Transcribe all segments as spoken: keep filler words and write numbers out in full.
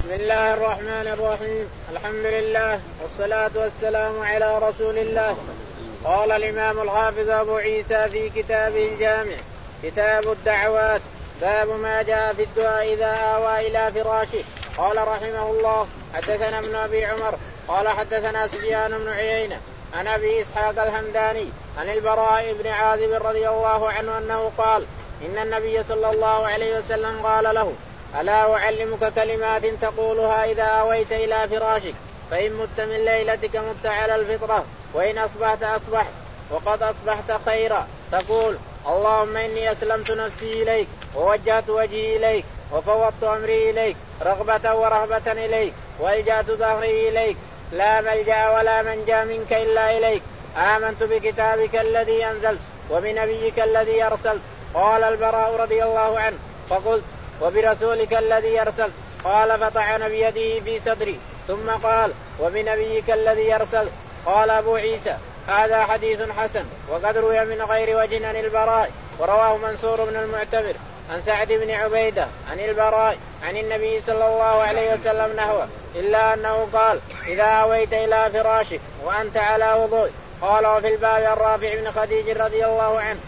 بسم الله الرحمن الرحيم. الحمد لله والصلاة والسلام على رسول الله. قال الإمام الحافظ أبو عيسى في كتابه الجامع كتاب الدعوات باب ما جاء في الدعاء إذا آوى إلى فراشه. قال رحمه الله حدثنا ابن أبي عمر قال حدثنا سفيان بن عيينة عن أبي إسحاق الهمداني عن البراء بن عازب رضي الله عنه أنه قال إن النبي صلى الله عليه وسلم قال له ألا أعلمك كلمات تقولها إذا آويت إلى فراشك فإن مت من ليلتك مت على الفطرة وإن أصبحت أصبحت وقد أصبحت خيرا تقول اللهم إني أسلمت نفسي إليك ووجهت وجهي إليك وفوضت أمري إليك رغبة ورهبة إليك والجأت ظهري إليك لا ملجأ ولا منجا منك إلا إليك آمنت بكتابك الذي أنزلت وبنبيك الذي أرسلت. قال البراء رضي الله عنه فقلت وبرسولك الذي أرسلت. قال فطعن بيده في صدري ثم قال وبنبيك الذي أرسلت. قال أبو عيسى هذا حديث حسن وقد روي من غير وجه عن البراء ورواه منصور بن المعتمر عن سعد بن عبيدة عن البراء عن النبي صلى الله عليه وسلم نحوه إلا أنه قال إذا أويت إلى فراشك وأنت على وضوء. قال وفي الباب الرافع بن خديج رضي الله عنه.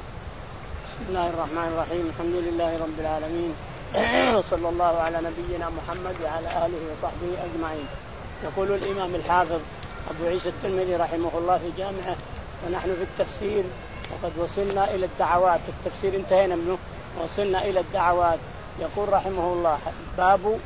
بسم الله الرحمن الرحيم. الحمد لله رب العالمين وصلى الله على نبينا محمد وعلى آله وصحبه أجمعين. يقول الإمام الحافظ أبو عيسى الترمذي رحمه الله في جامعه ونحن في التفسير وقد وصلنا إلى الدعوات. التفسير انتهينا منه وصلنا إلى الدعوات. يقول رحمه الله باب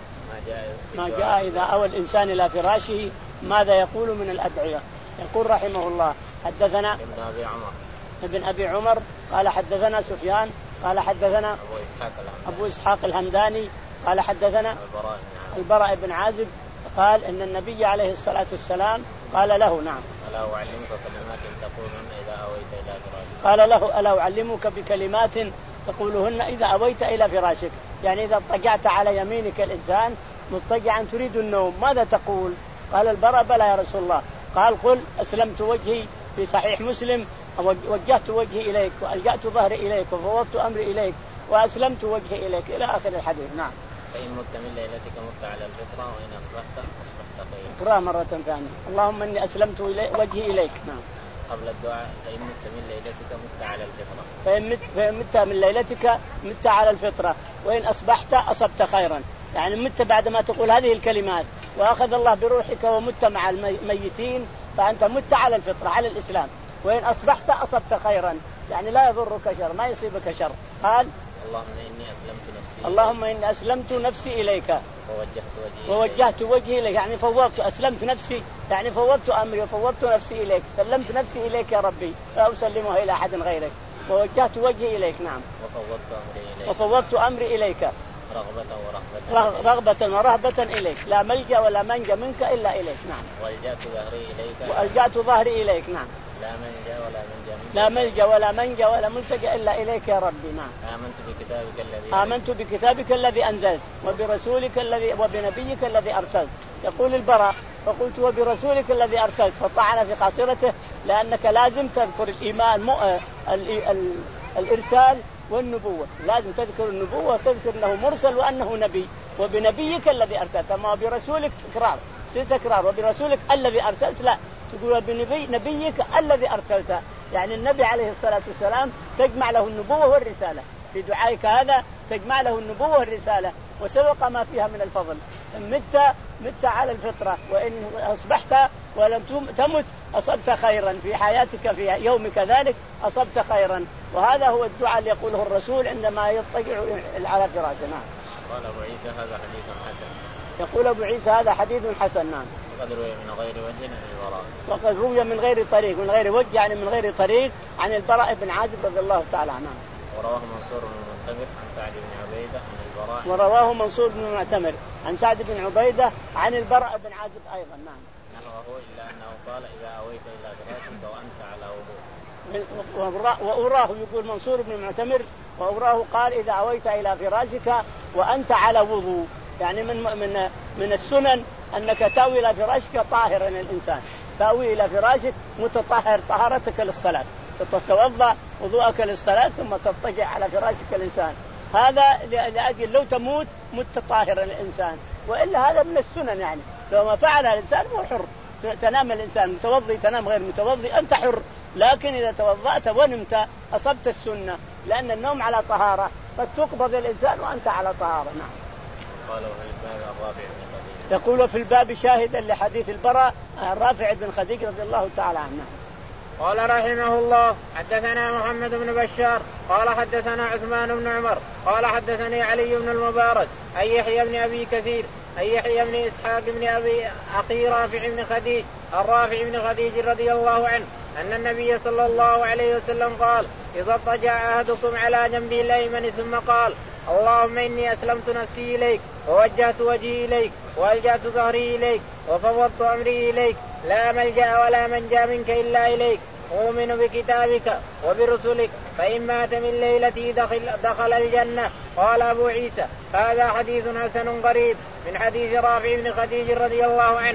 ما جاء إذا أوى الإنسان إلى فراشه ماذا يقول من الأدعية. يقول رحمه الله حدثنا ابن أبي عمر ابن أبي عمر قال حدثنا سفيان قال حدثنا أبو إسحاق الهمداني, أبو إسحاق الهمداني قال حدثنا البراء, البراء بن عازب قال إن النبي عليه الصلاة والسلام قال له نعم ألا أعلمك كلمات تقولهن إذا أويت إلى فراشك. قال له ألا أعلمك بكلمات تقولهن إذا أويت إلى فراشك. يعني إذا اضطجعت على يمينك الإنسان مضطجعا تريد النوم ماذا تقول؟ قال البراء بلى يا رسول الله. قال قل أسلمت وجهي في صحيح مسلم وجهت وجهي إليك وألجأت ظهري إليك وفوضت أمري إليك وأسلمت وجهي إليك إلى آخر الحديث. نعم. فإن مت من ليلتك مت على الفطرة وإن أصبحت أصبحت خيرا. اقرأ مرة ثانية اللهم إني أسلمت إلي وجهي إليك. نعم. قبل الدعاء فإن مت من ليلتك مت على الفطرة. فإن مت, فإن مت من ليلتك مت على الفطرة وإن أصبحت أصبت خيرا. يعني مت بعد ما تقول هذه الكلمات وأخذ الله بروحك ومت مع الميتين فأنت مت على الفطرة على الإسلام. وإن أصبحت أصبت خيرا يعني لا يضرك شر ما يصيبك شر. قال اللهم إني أسلمت نفسي اللهم إني أسلمت نفسي إليك ووجهت وجهي ووجهت وجهي إليك. يعني فوضت أسلمت نفسي يعني فوضت أمري وفوضت نفسي إليك سلمت نفسي إليك يا ربي لا أسلمها إلى أحد غيرك ووجهت وجهي إليك. نعم. وفوضت أمري إليك وفوضت أمري إليك رغبة ورهبة رغبة ورهبة إليك لا ملجأ ولا منجا منك إلا إليك. نعم. والجأت ظهري إليك وألجأت ظهري إليك. نعم. لا ملجأ ولا منجا منك لا ملجأ ولا منجا ولا ملتجأ إلا إليك يا ربي. نعم. آمنت بكتابك الذي آمنت بكتابك الذي أنزلت وبرسولك الذي وبنبيك الذي أرسلت. يقول البراء فقلت وبرسولك الذي أرسلت فطعن في خاصرته لأنك لازم تذكر الإيمان مو... ال... ال... الإرسال والنبوة. لازم تذكر النبوة وتذكر أنه مرسل وأنه نبي وبنبيك الذي أرسلت. أما برسولك تكرار ستكرار وبرسولك الذي أرسلت لا تقول بنبي نبيك الذي أرسلته. يعني النبي عليه الصلاة والسلام تجمع له النبوة والرسالة في دعائك هذا تجمع له النبوة والرسالة وسبق ما فيها من الفضل. مت مت على الفطرة وإن أصبحت ولم تمت أصبت خيرا في حياتك في يومك ذلك أصبت خيرا. وهذا هو الدعاء اللي يقوله الرسول عندما يضطجع على فراشه. نعم. قال أبو عيسى هذا حديث حسن. يقول أبو عيسى هذا حديث حسن. نعم. وقد روي من غير وجه عن البراء وقد روي من غير طريق من غير وجه يعني من غير طريق عن البراء بن عازب رضي الله تعالى عنه. ورواه منصور بن المعتمر عن سعد بن عبيدة عن البراء ورواه منصور بن المعتمر عن سعد بن عبيدة عن البراء بن عازب أيضا. نعم. نحوه إلا أنه قال إذا أويت إلى فراشك وأنت على وضوء. وأوراه يقول منصور بن المعتمر وأوراه قال إذا أويت إلى فراشك وأنت على وضوء. يعني من من من السنن أنك تأوي إلى فراشك طاهرا الإنسان تأوي إلى فراشك متطهر طهارتك للصلاة تتوضأ وضوءك للصلاة ثم تضطجع على فراشك الإنسان. هذا لأجل لو تموت مت طاهرا الإنسان وإلا هذا من السنن يعني، لو ما فعلها الإنسان هو حر. تنام الإنسان متوضي تنام غير متوضي أنت حر، لكن إذا توضأت ونمت أصبت السنة، لأن النوم على طهارة فتقبض الإنسان وأنت على طهارة. نعم. يقول في الباب شاهدا لحديث البراء الرافع بن خديج رضي الله تعالى عنه. قال رحمه الله حدثنا محمد بن بشار قال حدثنا عثمان بن عمر قال حدثني علي بن المبارك أن يحيى بن أبي كثير أن يحيى بن إسحاق بن أبي أخي رافع بن خديج الرافع بن خديج رضي الله عنه أن النبي صلى الله عليه وسلم قال إذا اضطجع أحدكم على جنبه الأيمن ثم قال اللهم إني أسلمت نفسي إليك ووجهت وجهي إليك وألجأت ظهري إليك وفوضت أمري إليك لا ملجأ ولا منجا منك إلا إليك أؤمن بكتابك وبرسلك فإن مات من ليلته دخل, دخل الجنة. قال أبو عيسى هذا حديث حسن غريب من حديث رافع بن خديج رضي الله عنه.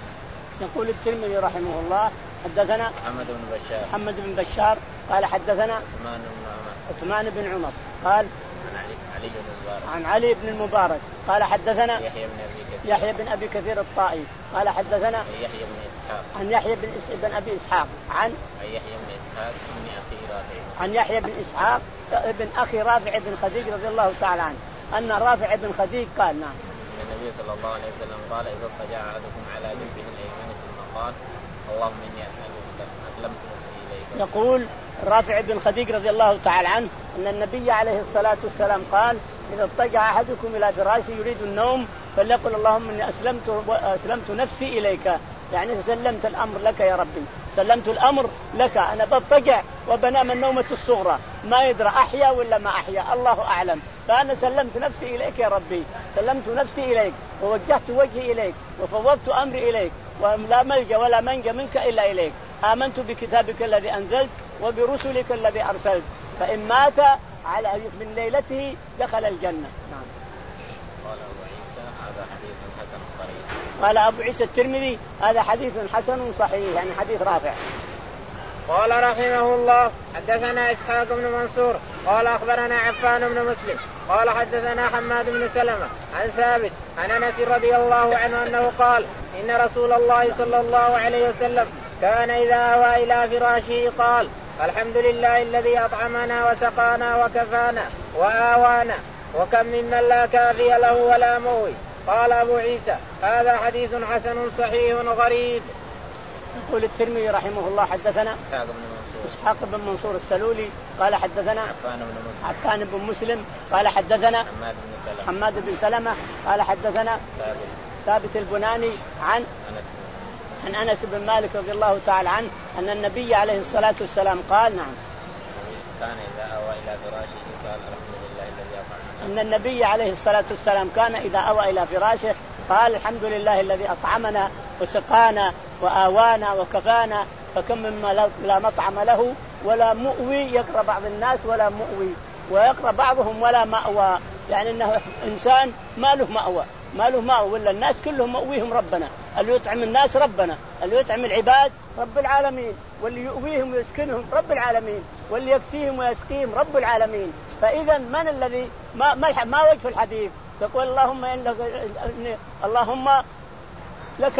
يقول الترمذي رحمه الله حدثنا محمد بن بشار محمد بن بشار قال حدثنا عثمان بن عمر عثمان بن عمر قال عن علي, علي بن المبارك عن علي بن المبارك قال حدثنا يحيى بن أبي كثير يحيى بن أبي كثير الطائي قال حدثنا يحيى بن إسحاق عن يحيى بن, بن أبي إسحاق عن يحيى بن إسحاق بن أخي رافع عن يحيى بن إسحاق ابن أخي رافع بن خديج رضي الله تعالى عنه أن رافع بن خديج قال نعم النبي صلى الله عليه وسلم قال إذا اضطجع أحدكم على جنبه الأيمن ثم قال اللهم إني أسلمت نفسي إليك. يقول رافع بن خديج رضي الله تعالى عنه أن النبي عليه الصلاة والسلام قال إذا اضطجع أحدكم إلى فراشه يريد النوم فليقل اللهم إني أسلمت, أسلمت نفسي إليك، يعني سلمت الأمر لك يا ربي، سلمت الأمر لك، أنا بضطجع وبنام النومة الصغرى ما يدرى أحيا ولا ما أحيا الله أعلم، فأنا سلمت نفسي إليك يا ربي، سلمت نفسي إليك ووجهت وجهي إليك وفوضت أمري إليك ولا ملجأ ولا منجا منك إلا إليك، آمنت بكتابك الذي أنزلت وبرسلك الذي أرسلت فإن مات على من ليلته دخل الجنة. نعم. قال أبو عيسى هذا حديث حسن صحيح. قال أبو عيسى الترمذي هذا حديث حسن صحيح يعني حديث رافع. قال رحمه الله حدثنا إسحاق بن منصور قال أخبرنا عفان بن مسلم قال حدثنا حماد بن سلمة عن ثابت عن أنس رضي الله عنه أنه قال إن رسول الله صلى الله عليه وسلم كان إذا أوى إلى فراشه قال الحمد لله الذي أطعمنا وسقانا وكفانا وآوانا وكم ممن لا كافي له ولا موي. قال أبو عيسى هذا حديث حسن صحيح غريب. يقول الترمذي رحمه الله حدثنا إسحاق بن منصور إسحاق بن منصور السلولي قال حدثنا عفان بن مسلم عفان بن مسلم قال حدثنا حماد بن سلمة حماد بن سلمة قال حدثنا ثابت ثابت البناني عن أنس عن أنس بن مالك رضي الله تعالى عنه أن النبي عليه الصلاة والسلام قال نعم كان إذا أوى إلى فراشه قال الحمد لله الذي أطعمنا. أن النبي عليه الصلاة والسلام كان إذا أوى إلى فراشه قال الحمد لله الذي أطعمنا وسقانا وآوانا وكفانا فكم مما لا مطعم له ولا مؤوي، يقرأ بعض الناس ولا مؤوي ويقرأ بعضهم ولا مأوى، يعني أنه إنسان ما له مأوى ما له مأوى ولا الناس كلهم مأويهم ربنا، اللي يطعم الناس ربنا، اللي يطعم العباد رب العالمين، واللي يؤويهم ويسكنهم رب العالمين، واللي يكسيهم ويسقيهم رب العالمين. فإذا من الذي ما ما, ما وجه الحديث؟ تقول اللهم إنك اللهم لك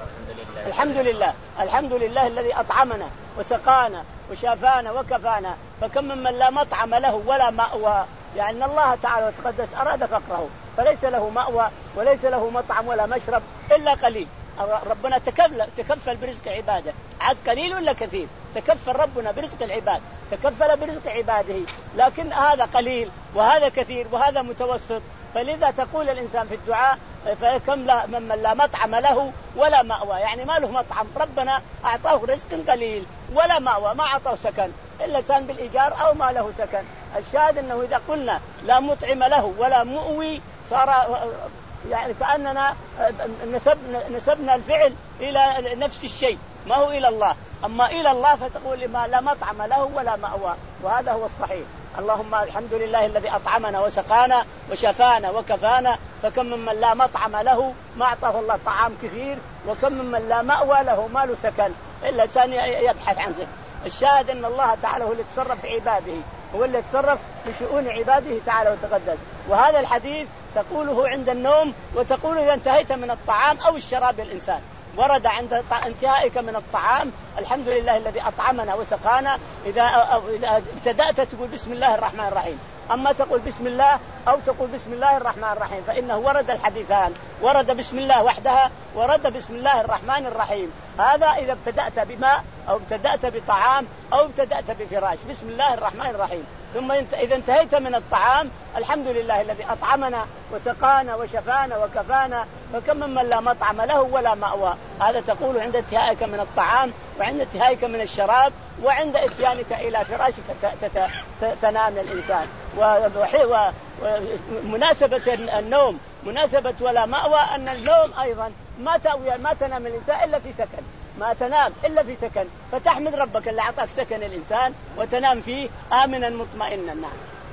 الحمد لله الحمد لله الذي أطعمنا وسقانا وشافانا وكفانا فكم ممن لا مطعم له ولا مأوى، يعني الله تعالى وتقدس أراد فقره فليس له مأوى وليس له مطعم ولا مشرب إلا قليل. ربنا تكفل تكفل برزق عباده، عاد قليل ولا كثير؟ تكفل ربنا برزق العباد، تكفل برزق عباده، لكن هذا قليل وهذا كثير وهذا متوسط. فلذا تقول الإنسان في الدعاء فكم لا ممن لا مطعم له ولا مأوى، يعني ما له مطعم، ربنا أعطاه رزق قليل ولا مأوى، ما أعطاه سكن إلا كان بالإيجار أو ما له سكن. الشاهد أنه إذا قلنا لا مطعم له ولا مؤوي صار يعني كأننا نسبنا, نسبنا الفعل إلى نفس الشيء ما هو إلى الله، أما إلى الله فتقول ما لا مطعم له ولا مأوى، وهذا هو الصحيح. اللهم الحمد لله الذي أطعمنا وسقانا وشفانا وكفانا فكم ممن لا مطعم له ما أعطاه الله طعام كثير، وكم ممن لا مأوى له ما له سكن إلا إنسان يبحث عن زكاة. الشاهد أن الله تعالى هو اللي يتصرف في عباده، هو اللي يتصرف في شؤون عباده تعالى وتقدس. وهذا الحديث تقوله عند النوم وتقوله إذا انتهيت من الطعام أو الشراب الإنسان. ورد عند انتهائك من الطعام الحمد لله الذي أطعمنا وسقانا، إذا ابتدأت تقول بسم الله الرحمن الرحيم. أما تقول بسم الله أو تقول بسم الله الرحمن الرحيم فإنه ورد الحديثان، ورد بسم الله وحدها ورد بسم الله الرحمن الرحيم. هذا إذا ابتدأت بماء أو ابتدأت بطعام أو ابتدأت بفراش، بسم الله الرحمن الرحيم. ثم إذا انتهيت من الطعام الحمد لله الذي أطعمنا وسقانا وشفانا وكفانا، فكم من لا مطعم له ولا مأوى. هذا تقول عند انتهائك من الطعام وعند انتهائك من الشراب وعند اتيانك إلى فراشك تنام الإنسان. ومناسبة النوم مناسبة ولا مأوى أن النوم أيضا ما تأوي ما تنام الإنسان إلا في سكن، ما تنام إلا في سكن، فتحمد ربك اللي أعطاك سكن الإنسان وتنام فيه آمنا مطمئنا. نعم.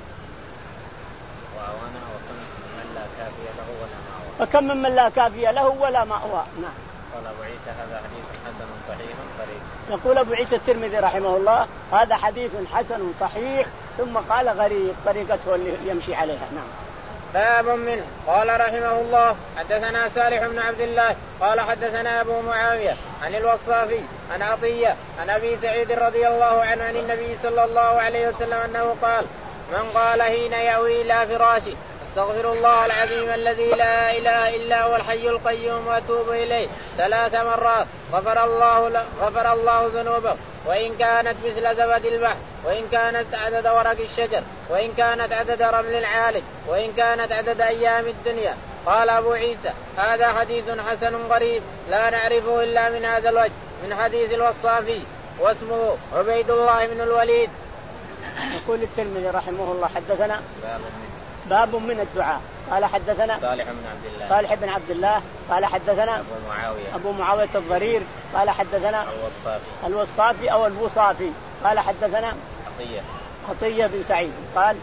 فكم من من لا كافية له ولا مأوى. نعم. قال أبو عيسى هذا حديث حسن صحيح غريب. يقول أبو عيسى الترمذي رحمه الله هذا حديث حسن صحيح، ثم قال غريب طريقته اللي يمشي عليها. نعم. باب منه. قال رحمه الله حدثنا صالح بن عبد الله قال حدثنا أبو معاوية عن الوصافي عن عطية عن أبي سعيد رضي الله عنه عن النبي صلى الله عليه وسلم أنه قال: من قال حين يأوي إلى فراشه استغفر الله العظيم الذي لا إله إلا هو الحي القيوم وأتوب إليه ثلاث مرات غفر الله غفر الله ذنوبه، وإن كانت مثل زبد البحر، وإن كانت عدد ورق الشجر، وإن كانت عدد رمل العالج، وإن كانت عدد أيام الدنيا. قال أبو عيسى هذا حديث حسن غريب لا نعرفه إلا من هذا الوجه من حديث الوصافي واسمه عبيد الله بن الوليد. يقول الترمذي رحمه الله حدثنا باب من الدعاء. قال حدثنا صالح بن عبد الله صالح بن عبد الله قال حدثنا أبو معاوية أبو معاوية الضرير قال حدثنا الوصافي الوصافي أو الوصافي قال حدثنا عطية عطية بن سعيد قال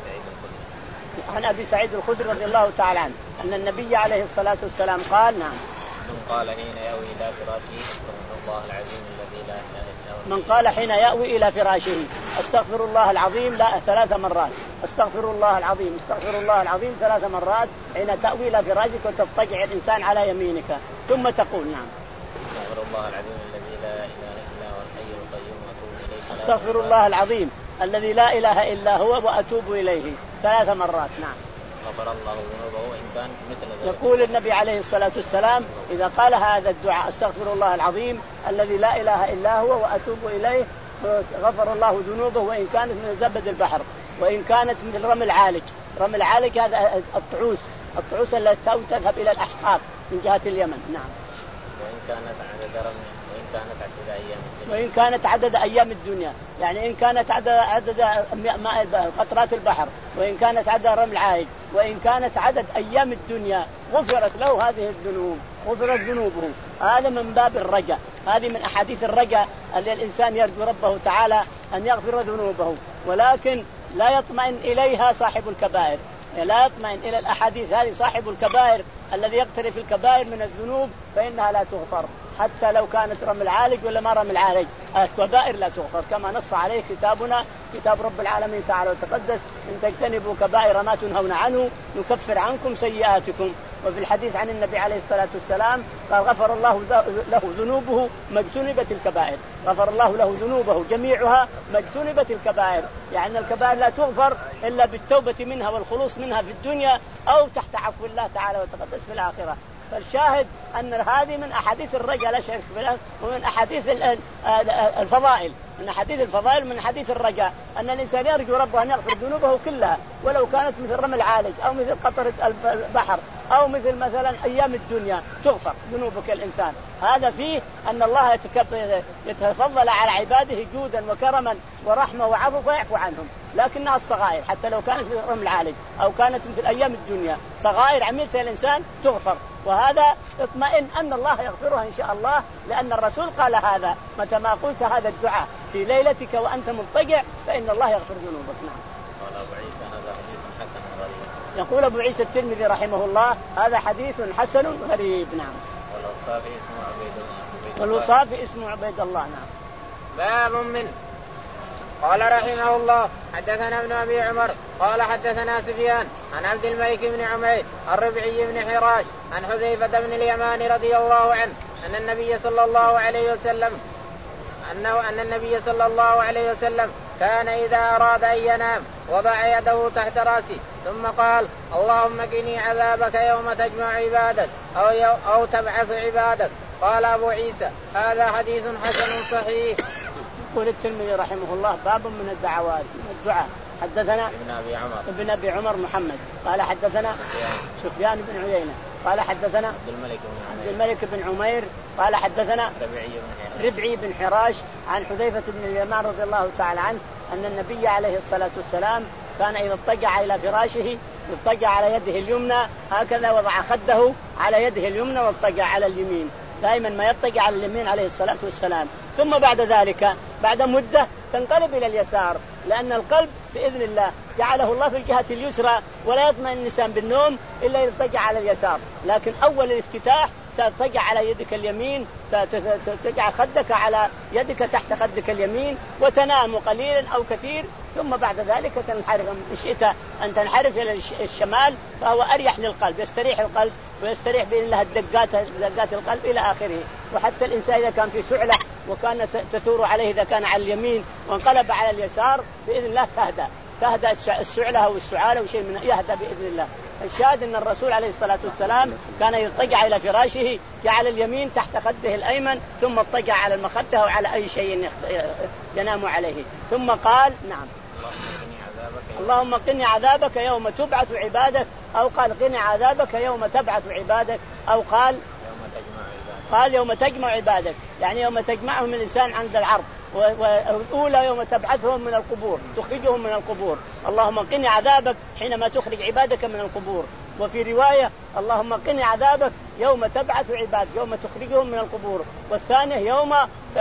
عن أبي سعيد الخدري رضي الله تعالى عنه أن النبي عليه الصلاة والسلام قال: نعم، من قال حين يأوي إلى فراشه استغفر الله العظيم الذي لا إله إلا هو. من قال حين يأوي إلى فراشه استغفر الله العظيم لا ثلاث مرات، استغفر الله العظيم استغفر الله العظيم ثلاث مرات حين تأوي إلى فراشك وتضطجع الإنسان على يمينك، ثم تقول: نعم، استغفر الله العظيم الذي لا إله إلا هو الحي القيوم وأتوب إليه. استغفر الله العظيم الذي لا إله إلا هو وأتوب إليه ثلاث مرات. نعم. غفر الله ذنوبه وإن كان مثل ذلك. يقول النبي عليه الصلاة والسلام إذا قال هذا الدعاء استغفر الله العظيم الذي لا إله إلا هو وأتوب إليه غفر الله ذنوبه وإن كانت من زبد البحر، وإن كانت من رمل عالج. رمل عالج هذا الطعوس الطعوس التي تذهب إلى الأحقاف من جهة اليمن. نعم. وإن كانت عدد رمل وإن كانت عدد أيام الدنيا. وإن كانت عدد أيام الدنيا، يعني إن كانت عدد عدد ماء قطرات البحر، وإن كانت عدد رمل عالج، وإن كانت عدد أيام الدنيا غفرت له هذه الذنوب، غفرت ذنوبه. هذا من باب الرجاء، هذه من أحاديث الرجاء اللي الإنسان يرجو ربه تعالى أن يغفر ذنوبه، ولكن لا يطمئن إليها صاحب الكبائر، لا يطمئن إلى الأحاديث هذه صاحب الكبائر الذي يقترف الكبائر من الذنوب فإنها لا تغفر حتى لو كانت رمل عالج ولا ما رمل عالج، الكبائر لا تغفر كما نص عليه كتابنا كتاب رب العالمين تعالى وتقدس: إن تجتنبوا كبائر ما تنهون عنه نكفر عنكم سيئاتكم. وفي الحديث عن النبي عليه الصلاة والسلام قال: غفر الله له ذنوبه ما اجتنبت الكبائر، غفر الله له ذنوبه جميعها ما اجتنبت الكبائر، يعني الكبائر لا تغفر إلا بالتوبة منها والخلوص منها في الدنيا أو تحت عفو الله تعالى وتقدس في الآخرة. فالشاهد أن هذه من أحاديث الرجاء لا شك فيها، ومن أحاديث الفضائل، من أحاديث الفضائل من أحاديث الرجاء أن الإنسان يرجو ربه أن يغفر ذنوبه كلها ولو كانت مثل رمل عالج أو مثل قطرة البحر أو مثل مثلا أيام الدنيا تغفر ذنوبك الإنسان. هذا فيه أن الله يتفضل على عباده جودا وكرما ورحمة وعفو فيعفو عنهم، لكنها الصغائر حتى لو كانت مثل رمل عالج أو كانت مثل أيام الدنيا صغائر عملتها الإنسان تغفر، وهذا اطمئن أن الله يغفرها إن شاء الله، لأن الرسول قال هذا: متى ما قلت هذا الدعاء في ليلتك وأنت مضطجع فإن الله يغفر ذنوبك. نعم. قال أبو عيسى هذا حديث حسن غريب. يقول أبو عيسى الترمذي رحمه الله هذا حديث حسن غريب. نعم. والوصافي اسمه عبيد الله. والوصافي اسمه عبيد الله. نعم. باب منه. قال رحمه الله حدثنا ابن أبي عمر قال حدثنا سفيان عن عبد الملك بن عمير الربعي بن حراش عن حذيفة بن اليمان رضي الله عنه أن النبي صلى الله عليه وسلم أنه أن النبي صلى الله عليه وسلم كان إذا أراد أن ينام وضع يده تحت رأسه ثم قال اللهم قني عذابك يوم تجمع عبادك أو, أو تبعث عبادك. قال أبو عيسى هذا حديث حسن صحيح. يقول الترمذي رحمه الله باب من الدعوات من الدعاء. حدثنا ابن أبي عمر ابن أبي عمر محمد قال حدثنا سفيان, سفيان بن عيينة قال حدثنا عبد الملك بن عمير, عبد الملك بن عمير قال حدثنا ربعي بن, ربعي بن حراش عن حذيفة بن اليمان رضي الله تعالى عنه أن النبي عليه الصلاة والسلام كان إذا اضطجع إلى فراشه اضطجع على يده اليمنى هكذا وضع خده على يده اليمنى واضطجع على اليمين. دائما ما يضطجع على اليمين عليه الصلاة والسلام. ثم بعد ذلك بعد مدة تنقلب إلى اليسار لأن القلب بإذن الله جعله الله في الجهة اليسرى ولا يطمئن الإنسان بالنوم إلا يضطجع على اليسار. لكن أول الافتتاح تضطجع على يدك اليمين تجعل خدك على يدك تحت خدك اليمين وتنام قليلا أو كثير. ثم بعد ذلك تنحرف إن شئت أن تنحرف إلى الشمال فهو أريح للقلب يستريح القلب ويستريح بإذن الله الدقات دقات القلب إلى آخره. وحتى الإنسان إذا كان في سعلة وكان تثور عليه إذا كان على اليمين وانقلب على اليسار بإذن الله تهدى تهدى السعلة أو السعالة وشيء من يهدى بإذن الله. الشاهد أن الرسول عليه الصلاة والسلام كان يضطجع إلى فراشه جعل اليمين تحت خده الأيمن ثم اضطجع على المخدة أو على أي شيء ينام عليه ثم قال نعم اللهم قني عذابك يوم تبعث عبادك أو قال قني عذابك يوم تبعث عبادك أو قال قال يوم تجمع عبادك يعني يوم تجمعهم الإنسان عند العرض والأولى يوم تبعثهم من القبور تخرجهم من القبور. اللهم قني عذابك حينما تخرج عبادك من القبور. وفي رواية اللهم قني عذابك يوم تبعث عبادك يوم تخرجهم من القبور. والثانية يوم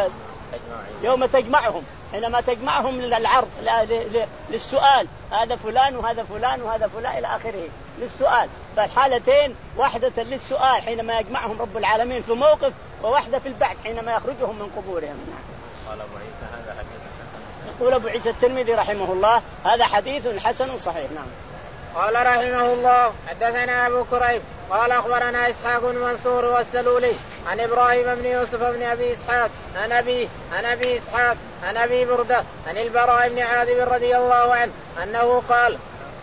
يوم تجمعهم حينما تجمعهم للعرض للسؤال هذا فلان وهذا فلان وهذا فلان إلى آخره للسؤال. فالحالتين واحدة للسؤال حينما يجمعهم رب العالمين في موقف وواحدة في البعث حينما يخرجهم من قبورهم. قال أبو عيسى هذا حديث حسن. يقول أبو عيسى الترمذي رحمه الله هذا حديث حسن صحيح. نعم. قال رحمه الله حدثنا أبو كريب قال أخبرنا إسحاق بن منصور والسلولي عن إبراهيم بن يوسف بن أبي إسحاق عن أبي عن أبي إسحاق عن أبي بردة عن البراء بن عازب رضي الله عنه أنه قال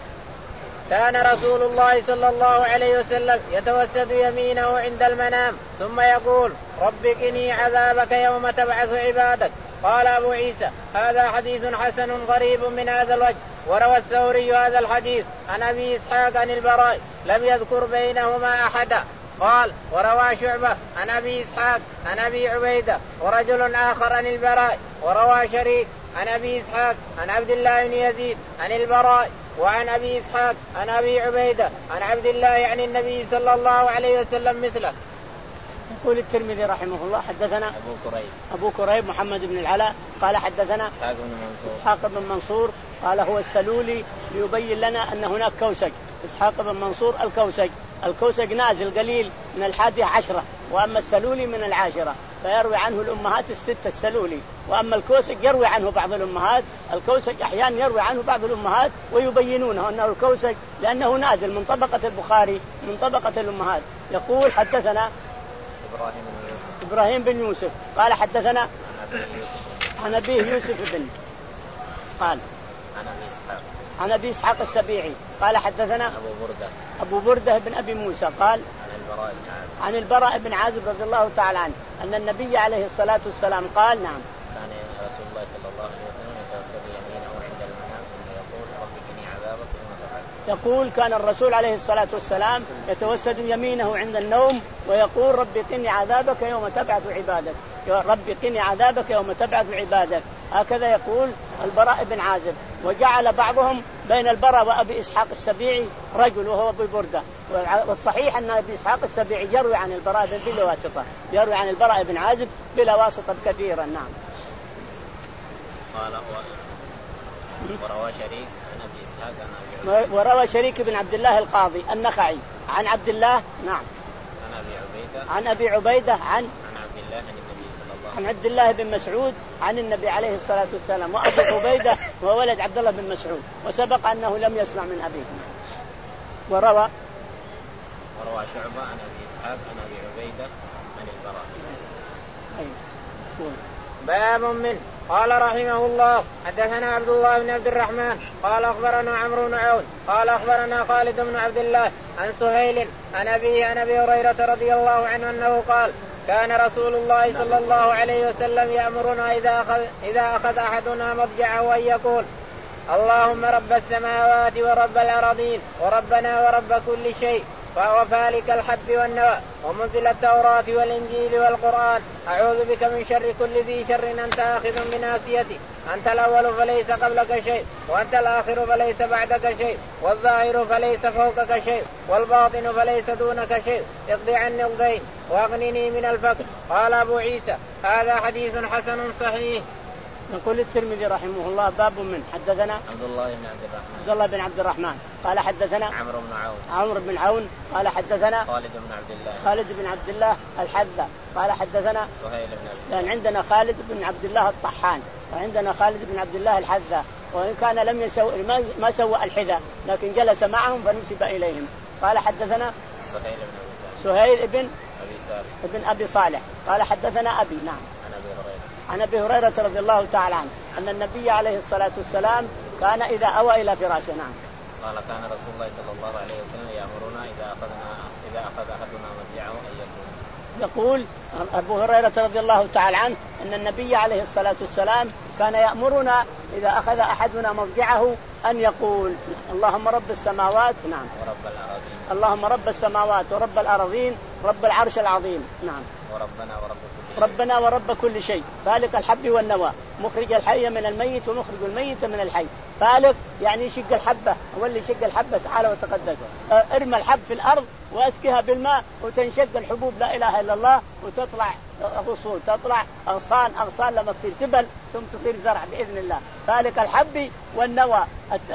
كان رسول الله صلى الله عليه وسلم يتوسد يمينه عند المنام ثم يقول رب قني عذابك يوم تبعث عبادك. قال أبو عيسى هذا حديث حسن غريب من هذا الوجه. وروى الثوري هذا الحديث عن أبي إسحاق عن البراء لم يذكر بينهما أحدا. قال وروى شعبة عن أبي إسحاق عن أبي عبيدة ورجل آخر عن البراء. وروى شريك عن أبي إسحاق عن عبد الله بن يزيد عن البراء وعن أبي إسحاق عن أبي عبيدة عن عبد الله عن النبي صلى الله عليه وسلم مثله. يقول الترمذي رحمه الله حدثنا أبو كريب أبو كريب محمد بن العلاء قال حدثنا إسحاق بن منصور إسحاق بن منصور قال هو السلولي ليبين لنا أن هناك كوسج. إسحاق بن منصور الكوسج الكوسج نازل قليل من الحادية عشرة وأما السلولي من العاشرة فيروي عنه الأمهات الستة السلولي. وأما الكوسج يروي عنه بعض الأمهات الكوسج أحيانا يروي عنه بعض الأمهات ويبينونه أنه الكوسج لأنه نازل من طبقة البخاري من طبقة الأمهات. يقول حدثنا إبراهيم بن يوسف إبراهيم بن يوسف قال حدثنا عن أبيه يوسف بن قال عن أبي إسحاق عن أبي إسحاق السبيعي قال حدثنا أبو بردة أبو بردة بن أبي موسى قال عن البراء بن عازب عن البراء بن عازب رضي الله تعالى عنه أن النبي عليه الصلاة والسلام قال نعم كان رسول الله صلى الله عليه وسلم يتوسد يمينه عند المنام ثم يقول رب قني عذابك يوم تبعث. يقول كان الرسول عليه الصلاة والسلام يتوسد يمينه عند النوم ويقول رب قني عذابك يوم تبعث عبادك يا رب قني عذابك يوم تبعث عبادك. هكذا يقول البراء بن عازب. وجعل بعضهم بين البراء وأبي إسحاق السبيعي رجل وهو أبو بردة. والصحيح أن أبي إسحاق السبيعي يروي عن البراء بلا واسطة يروي عن البراء بن عازب بلا واسطة كثيرا. نعم. قال وروى شريك عن أبي إسحاق عن أبي وروى شريك بن عبد الله القاضي النخعي عن عبد الله نعم عن أبي عبيدة عن أبي عبيدة عن عن عبد الله عن النبي صلى الله عن عبد الله بن مسعود عن النبي عليه الصلاة والسلام. وأبو عبيدة هو ولد عبد الله بن مسعود، وسبق أنه لم يسمع من أبيه. وروى وروى شعبة عن أبي إسحاق عن أبي عبيدة عن البراء. باب منه. قال رحمه الله حدثنا عبد الله بن عبد الرحمن قال أخبرنا عمرو بن عون قال أخبرنا خالد بن عبد الله عن سهيل عن أبيه عن أبي هريرة رضي الله عنه أنه قال كان رسول الله صلى الله عليه وسلم يأمرنا إذا أخذ, إذا أخذ أحدنا مضجعه أن يقول اللهم رب السماوات ورب الأراضين وربنا ورب كل شيء فهو فالك الحب والنوى ومنزل التوراة والإنجيل والقرآن أعوذ بك من شر كل ذي شر أنت آخذ بناصيتي أنت الأول فليس قبلك شيء وأنت الآخر فليس بعدك شيء والظاهر فليس فوقك شيء والباطن فليس دونك شيء اقض عني الدين واغنني من الفقر. قال أبو عيسى هذا حديث حسن صحيح. يقول الترمذي رحمه الله باب من حدثنا عبد الله بن عبد الرحمن عبد الله بن عبد الرحمن قال حدثنا عمرو بن عون عمرو بن عون قال حدثنا خالد بن عبد الله خالد بن عبد الله الحذا قال حدثنا سهيل بن عبد الله. عندنا خالد بن عبد الله الطحان وعندنا خالد بن عبد الله الحذا، وإن كان لم يسوي ما, ما سوى الحذاء لكن جلس معهم فنسب إليهم. قال حدثنا سهيل بن عبد سهيل بن أبي صالح ابن أبي صالح قال حدثنا أبي نعم عن أبي هريرة عن أبي هريرة رضي الله تعالى عنه أن النبي عليه الصلاة والسلام كان إذا أوى إلى فراشه نعم قال كان رسول الله صلى الله عليه وسلم يأمرنا إذا أخذنا إذا أخذ أحدنا مضجعه أن يقول يقول أبو هريرة رضي الله تعالى عنه أن النبي عليه الصلاة والسلام كان يأمرنا إذا أخذ أحدنا مضجعه أن يقول اللهم رب السماوات نعم ورب الأراضين اللهم رب السماوات ورب الأراضين رب العرش العظيم نعم وربنا ورب كل شيء ربنا ورب كل شيء فالق الحب والنوى مخرج الحي من الميت ومخرج الميت من الحي. فالق يعني يشق الحبة، هو اللي يشق الحبة تعالى وتقدس. ارمى الحب في الأرض واسقها بالماء وتنشق الحبوب لا إله إلا الله وتطلع غصون تطلع أغصان أغصان لما تصير سبل ثم تصير زرع بإذن الله. فالق الحب والنوى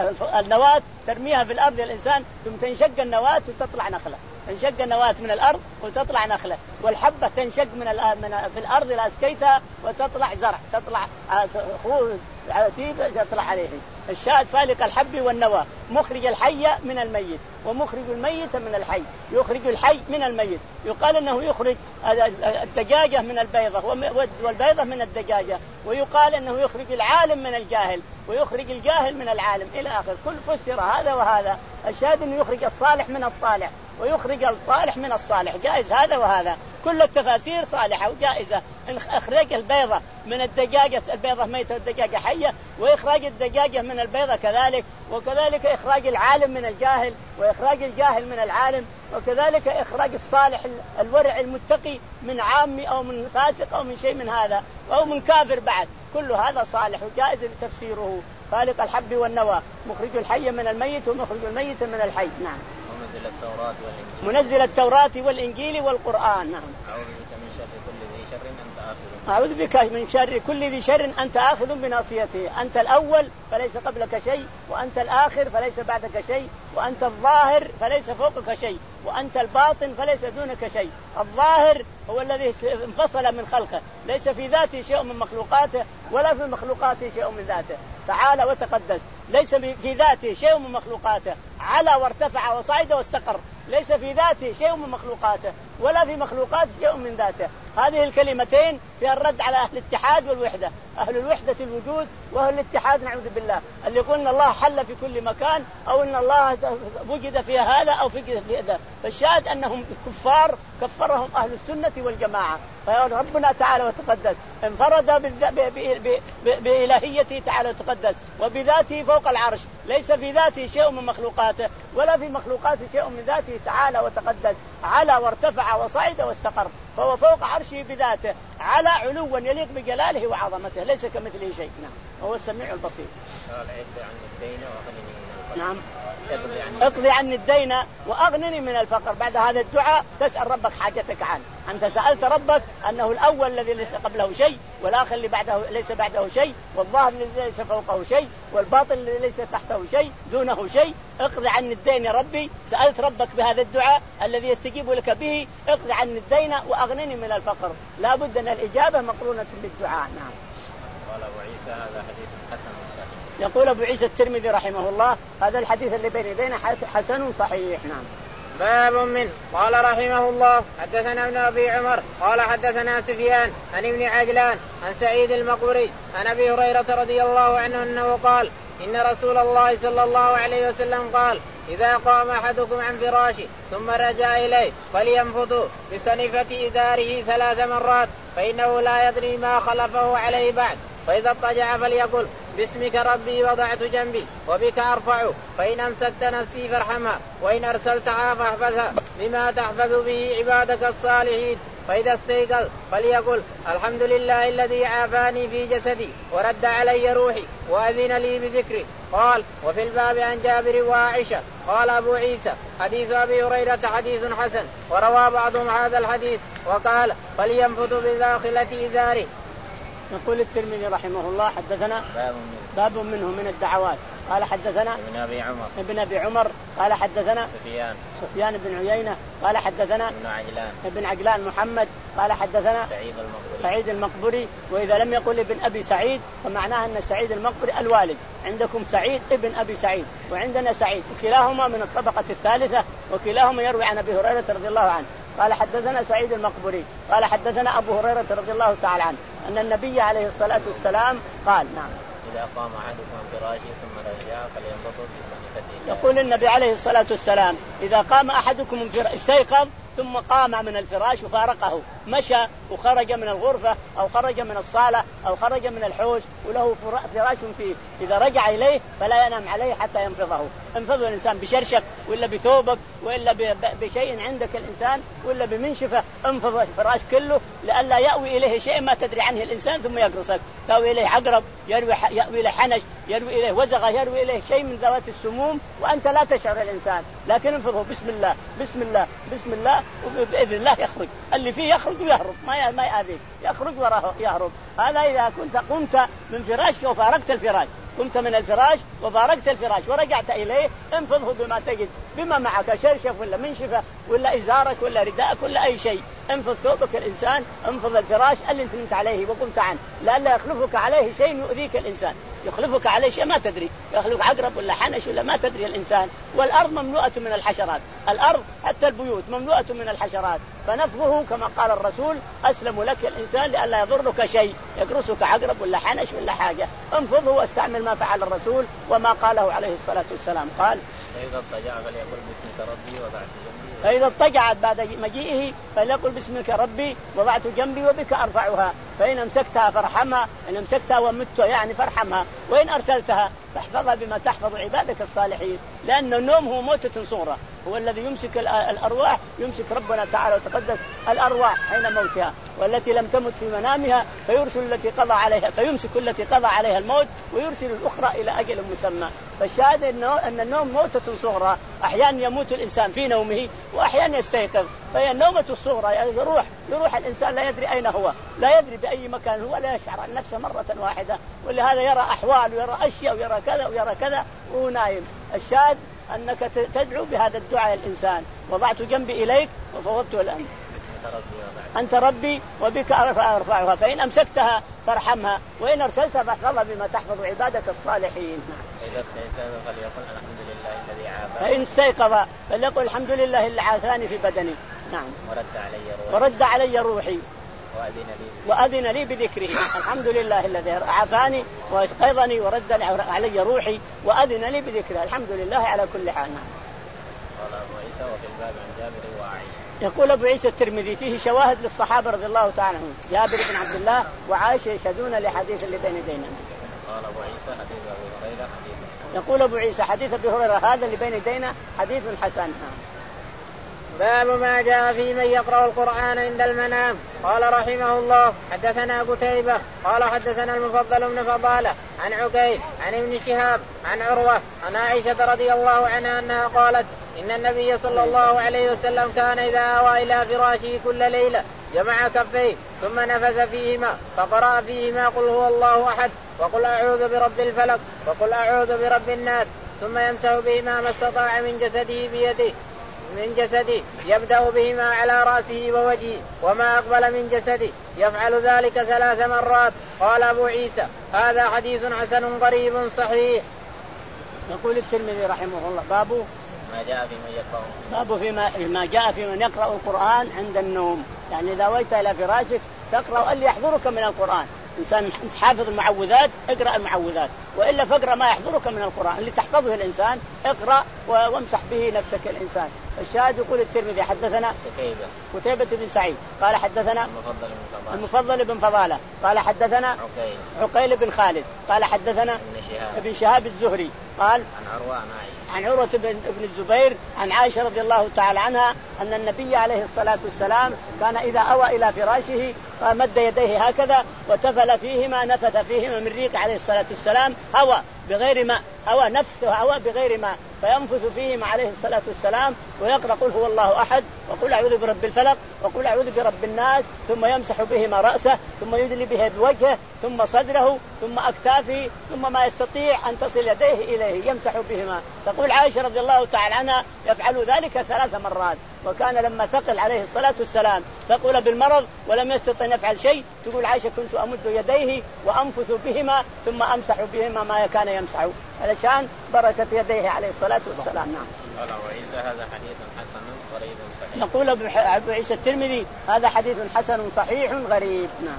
النواة ترميها في الأرض للإنسان ثم تنشق النواة وتطلع نخلة، تنشق النواة من الأرض وتطلع نخلة، والحبة تنشق من من في الأرض إلى أسكيتها وتطلع زرع تطلع عسيب تطلع عليه. الشاهد فالق الحب والنوى مخرج الحي من الميت ومخرج الميت من الحي. يخرج الحي من الميت يقال أنه يخرج الدجاجة من البيضة والبيضة من الدجاجة، ويقال أنه يخرج العالم من الجاهل ويخرج الجاهل من العالم إلى آخر. كل فسر هذا وهذا. الشاهد أنه يخرج الصالح من الصالح ويخرج الصالح من الصالح، جائز هذا وهذا. كل التفاسير صالحة وجائزة. إخراج البيضة من الدجاجة البيضة ميتة والدجاجة حية، وإخراج الدجاجة من البيضة كذلك، وكذلك إخراج العالم من الجاهل وإخراج الجاهل من العالم، وكذلك إخراج الصالح الورع المتقي من عامي أو من فاسق أو من شيء من هذا أو من كافر بعد. كل هذا صالح وجائز تفسيره. فالق الحب والنوى مخرج الحي من الميت ومخرج الميت من الحي نعم. منزل التوراة والإنجيل منزل التوراة والإنجيل والقرآن نعم. أعوذ بك من شر كل ذي شر أنت آخذ أعوذ بك من شر كل ذي شر أنت آخذ بناصيته. أنت الأول فليس قبلك شيء وأنت الآخر فليس بعدك شيء وأنت الظاهر فليس فوقك شيء وأنت الباطن فليس دونك شيء. الظاهر هو الذي انفصل من خلقه، ليس في ذاته شيء من مخلوقاته ولا في مخلوقاته شيء من ذاته تعالى وتقدس. ليس في ذاته شيء من مخلوقاته، علا وارتفع وصعد واستقر. ليس في ذاته شيء من مخلوقاته ولا في مخلوقاته شيء من ذاته. هذه الكلمتين فيها الرد على أهل الاتحاد والوحدة، أهل الوحدة الوجود وأهل الاتحاد نعوذ بالله، اللي يقول إن الله حل في كل مكان أو إن الله وجد في هذا أو في هذا. فالشاهد أنهم كفار كفرهم أهل السنة والجماعة. فربنا تعالى وتقدس انفرد بإلهيته تعالى وتقدس وبذاته فوق العرش، ليس في ذاته شيء من مخلوقاته ولا في مخلوقاته شيء من ذاته تعالى وتقدس. على وارتفع وصعد واستقر، فهو فوق عرشه بذاته على علوا يليق بجلاله وعظمته، ليس كمثله شيء. نعم هو السميع البصير. العدة عن الدين وغني نعم اقضي عني الدين واغنني من الفقر. بعد هذا الدعاء تسأل ربك حاجتك عنه. انت سألت ربك انه الاول الذي ليس قبله شيء، والاخر اللي بعده ليس بعده شيء، والظاهر الذي ليس فوقه شيء، والباطن الذي ليس تحته شيء دونه شيء. اقضي عني الدين يا ربي. سألت ربك بهذا الدعاء الذي يستجيب لك به، اقضي عني الدين واغنني من الفقر. لا بد ان الاجابة مقرونة بالدعاء. نعم. قال أبو عيسى هذا حديث حسن صحيح. يقول أبو عيسى الترمذي رحمه الله هذا الحديث اللي بين يدينا حسن صحيح. نعم. باب من قال رحمه الله حدثنا ابن أبي عمر قال حدثنا سفيان عن ابن عجلان عن سعيد المقبري عن أبي هريرة رضي الله عنه أنه قال إن رسول الله صلى الله عليه وسلم قال إذا قام أحدكم عن فراشه ثم رجع إليه فلينفض بصنفة إزاره ثلاث مرات فإنه لا يدري ما خلفه عليه بعد. فإذا اضطجع فليقل باسمك ربي وضعت جنبي وبك أرفع، فإن أمسكت نفسي فارحمها وإن أرسلتها فاحفظها بما تحفظ به عبادك الصالحين. فإذا استيقظ فليقل الحمد لله الذي عافاني في جسدي ورد علي روحي وأذن لي بذكري. قال وفي الباب عن جابر وعائشة. قال أبو عيسى حديث أبي هريرة حديث حسن. وروى بعضهم هذا الحديث وقال فلينفض بداخلة إزاره. يقول الترمذي رحمه الله حدثنا باب منه من الدعوات. قال حدثنا ابن أبي عمر ابن أبي عمر قال حدثنا سفيان سفيان بن عيينة قال حدثنا ابن عجلان ابن عجلان محمد قال حدثنا سعيد المقبري سعيد المقبري. وإذا لم يقل ابن أبي سعيد فمعناه أن سعيد المقبري الوالد. عندكم سعيد ابن أبي سعيد وعندنا سعيد، وكلاهما من الطبقة الثالثة وكلاهما يروي عن أبي هريرة رضي الله عنه. قال حدثنا سعيد المقبري قال حدثنا أبو هريرة رضي الله تعالى عنه أن النبي عليه الصلاة والسلام قال نعم إذا قام أحدكم عن فراشه ثم رجع فلينفض بصنفته. يقول النبي عليه الصلاة والسلام إذا قام أحدكم من فراشه استيقظ ثم قام من الفراش وفارقه، مشى وخرج من الغرفة أو خرج من الصالة أو خرج من الحوش وله فراش فيه، إذا رجع إليه فلا ينام عليه حتى ينفضه. انفضه الإنسان بشرشك وإلا بثوبك وإلا بشيء عندك الإنسان وإلا بمنشفة، انفض الفراش كله لئلا يأوي إليه شيء ما تدري عنه الإنسان ثم يقرصك، تأوي إليه عقرب، يروي يأوي إليه حنش، يروي إليه وزغة، يروي إليه شيء من ذوات السموم وأنت لا تشعر الإنسان. لكن انفضه بسم الله بسم الله بسم الله وبإذن الله يخرج، اللي فيه يخرج ويهرب ما ما يأذيك، يخرج وراه يهرب. هذا إذا كنت قمت من فراشك وفارقت الفراش، قمت من الفراش وفارقت الفراش ورجعت إليه انفضه بما تجد، بما معك شرشف ولا منشفة ولا إزارك ولا رداءك ولا أي شيء. انفض ثوبك الإنسان، انفض الفراش اللي انت نمت عليه وقمت عنه لئلا يخلفك عليه شيء يؤذيك الإنسان، يخلفك عليه شيء ما تدري، يخلفك عقرب ولا حنش ولا ما تدري الإنسان. والأرض مملوءة من الحشرات، الأرض حتى البيوت مملوءة من الحشرات، فنفضه كما قال الرسول أسلم لك الإنسان لئلا يضرك شيء يقرصك عقرب ولا حنش ولا حاجة. انفضه واستعمل ما فعل الرسول وما قاله عليه الصلاة والسلام. قال فإذا اضطجع فليقل باسمك ربي وضعت جنبي. فإذا اضطجعت بعد مجيئه فليقل باسمك ربي وضعت جنبي وبك أرفعها، فإن أمسكتها فارحمها، إن أمسكتها ومتها يعني فارحمها، وإن أرسلتها فاحفظها بما تحفظ عبادك الصالحين. لأن النوم هو موتة صغرى، هو الذي يمسك الأرواح، يمسك ربنا تعالى وتقدس الأرواح حين موتها، والتي لم تمت في منامها فيرسل التي قضى عليها فيمسك التي قضى عليها الموت ويرسل الأخرى إلى أجل مسمى. فالشاهد أن النوم موتة صغرى، أحيانا يموت الإنسان في نومه وأحيانا يستيقظ، فهي النومة الصغرى يعني يروح يروح الإنسان لا يدري أين هو، لا يدري بأي مكان هو، لا يشعر عن نفسه مرة واحدة، ولهذا يرى أحوال ويرى أشياء ويرى كذا ويرى كذا وهو نايم. الشاهد أنك تدعو بهذا الدعاء الإنسان وضعت جنبي إليك وفوضت الأمر، أنت ربي وبك أرفعها، فإن أمسكتها فارحمها وإن أرسلتها فاحفظها بما تحفظ عبادك الصالحين. فإذا استيقظ فليقل الحمد لله الذي عافاني. فإن استيقظ فليقل الحمد لله الذي عافاني في بدني. نعم. ورد علي روحي. ورد علي روحي. وأذن لي. وأذن لي بذكره. الحمد لله الذي عافاني واستيقظني ورد علي روحي وأذن لي بذكره. الحمد لله على كل حال. قال أبو عيسى وفي الباب عن جابر وعائشة. يقول أبو عيسى الترمذي فيه شواهد للصحابة رضي الله تعالى عنهم، جابر بن عبد الله وعائشة يشهدون لحديث اللي بين يدينا. قال أبو عيسى حديث أبي هريرة حديث. يقول أبو عيسى حديث أبي هريرة هذا اللي بين يدينا حديث حسن. باب ما جاء في من يقرأ القرآن عند المنام. قال رحمه الله حدثنا قتيبة قال حدثنا المفضل بن فضالة عن عقيل عن ابن شهاب عن عروة عن عائشة رضي الله عنها أنها قالت إن النبي صلى الله عليه وسلم كان إذا آوى إلى فراشه كل ليلة جمع كفيه ثم نفث فيهما فقرأ فيهما قل هو الله أحد وقل أعوذ برب الفلق وقل أعوذ برب الناس ثم يمسح بهما ما استطاع من جسده بيده من جسده يبدأ بهما على رأسه ووجهه وما أقبل من جسده يفعل ذلك ثلاث مرات. قال أبو عيسى هذا حديث حسن غريب صحيح. يقول الترمذي رحمه الله باب ما جاء في من يقرأ باب فيما ما جاء في من يقرأ القرآن عند النوم. يعني إذا أويت إلى فراشك تقرأ اللي يحضرك من القرآن. إنسان حافظ المعوذات اقرأ المعوذات وإلا فاقرأ ما يحضرك من القرآن اللي تحفظه الإنسان اقرأ وامسح به نفسك الإنسان. الشاهد يقول الترمذي حدثنا قتيبة قتيبة بن سعيد قال حدثنا المفضل بن, المفضل بن فضالة قال حدثنا عقيل عقيل بن خالد قال حدثنا ابن شهاب, ابن شهاب الزهري قال عن عروة عن عائشة عن عروة بن ابن الزبير عن عائشة رضي الله تعالى عنها أن النبي عليه الصلاة والسلام كان إذا أوى إلى فراشه مد يديه هكذا وتفل فيهما نفث فيهما من ريق عليه الصلاة والسلام هوى بغير ماء هوى نفث هوى بغير ماء فينفث فيهما عليه الصلاة والسلام ويقرأ قل هو الله أحد وقل أعوذ برب الفلق وقل أعوذ برب الناس ثم يمسح بهما رأسه ثم يدلي به بوجهه ثم صدره ثم أكتافه ثم ما يستطيع أن تصل يديه إليه يمسح بهما. تقول عائشة رضي الله تعالى عنها يفعل ذلك ثلاث مرات. وكان لما ثقل عليه الصلاة والسلام ثقل بالمرض ولم يستطع أن يفعل شيء تقول عائشة كنت أمد يديه وأنفث بهما ثم أمسح بهما ما كان يمسح علشان بركة يديه عليه الصلاة والسلام. نعم. قال أبو عيسى هذا حديث حسن غريب صحيح. نقول أبو عيسى الترمذي هذا حديث حسن صحيح غريب. نعم.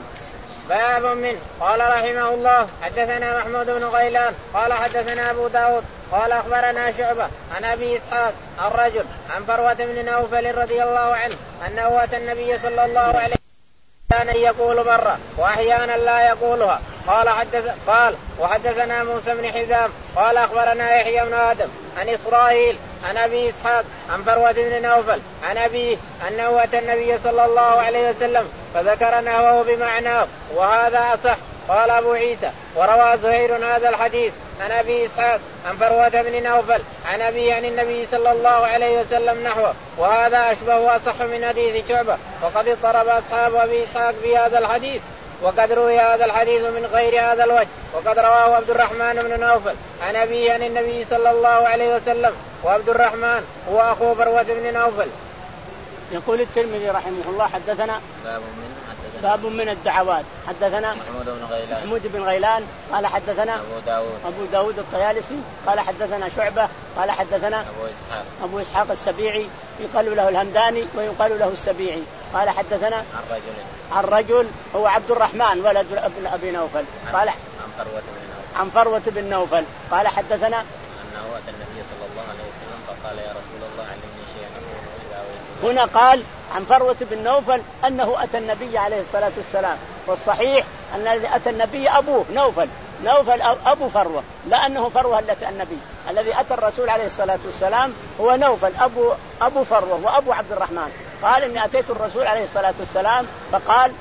باب منه. قال رحمه الله حدثنا محمود بن غيلان قال حدثنا أبو داود قال أخبرنا شعبة عن أبي إسحاق الرجل عن فروة بن نوفل رضي الله عنه أنه أتى النبي صلى الله عليه وسلم كان يقول مرة وأحيانا لا يقولها. قال حدث قال وحدثنا موسى بن حزام قال أخبرنا يحيى بن آدم عن إسرائيل عن أبي إسحاق عن فروة بن نوفل عن أبيه أنه أتى النبي صلى الله عليه وسلم فذكر نحوه بمعناه وهذا أصح. قال أبو عيسى وروى زهير هذا الحديث عن أبي إسحاق عن فروة بن نوفل عن أبي عن النبي صلى الله عليه وسلم نحوه وهذا أشبه وأصح من حديث شعبة. وقد اضطرب أصحاب أبي إسحاق في هذا الحديث وقد روي هذا الحديث من غير هذا الوجه وقد رواه عبد الرحمن بن نوفل عن أبيه عن النبي صلى الله عليه وسلم وعبد الرحمن هو أخو فروة بن نوفل. يقول الترمذي رحمه الله حدثنا باب من حدثنا باب من الدعوات. حدثنا محمود بن غيلان محمود بن غيلان قال حدثنا أبو داود أبو داود الطيالسي قال حدثنا شعبة قال حدثنا أبو إسحاق أبو إسحاق السبيعي يقال له الهمداني ويقال له السبيعي قال حدثنا عن رجل عن رجل هو عبد الرحمن ولد ابن أبي نوفل قال عن فروة بن نوفل عن فروة بن نوفل قال حدثنا أنه أتى النبي صلى الله عليه وسلم فقال يا رسول الله علمني شيئا إذا أويت. هنا قال عن فروة بن نوفل أنه أتى النبي عليه الصلاة والسلام والصحيح أن الذي أتى النبي أبوه نوفل نوفل أبو فروة لأنه فروة التي النبي الذي أتى الرسول عليه الصلاة والسلام هو نوفل أبو أبو فروة وأبو عبد الرحمن. قال إني أتيت الرسول عليه الصلاة والسلام فقال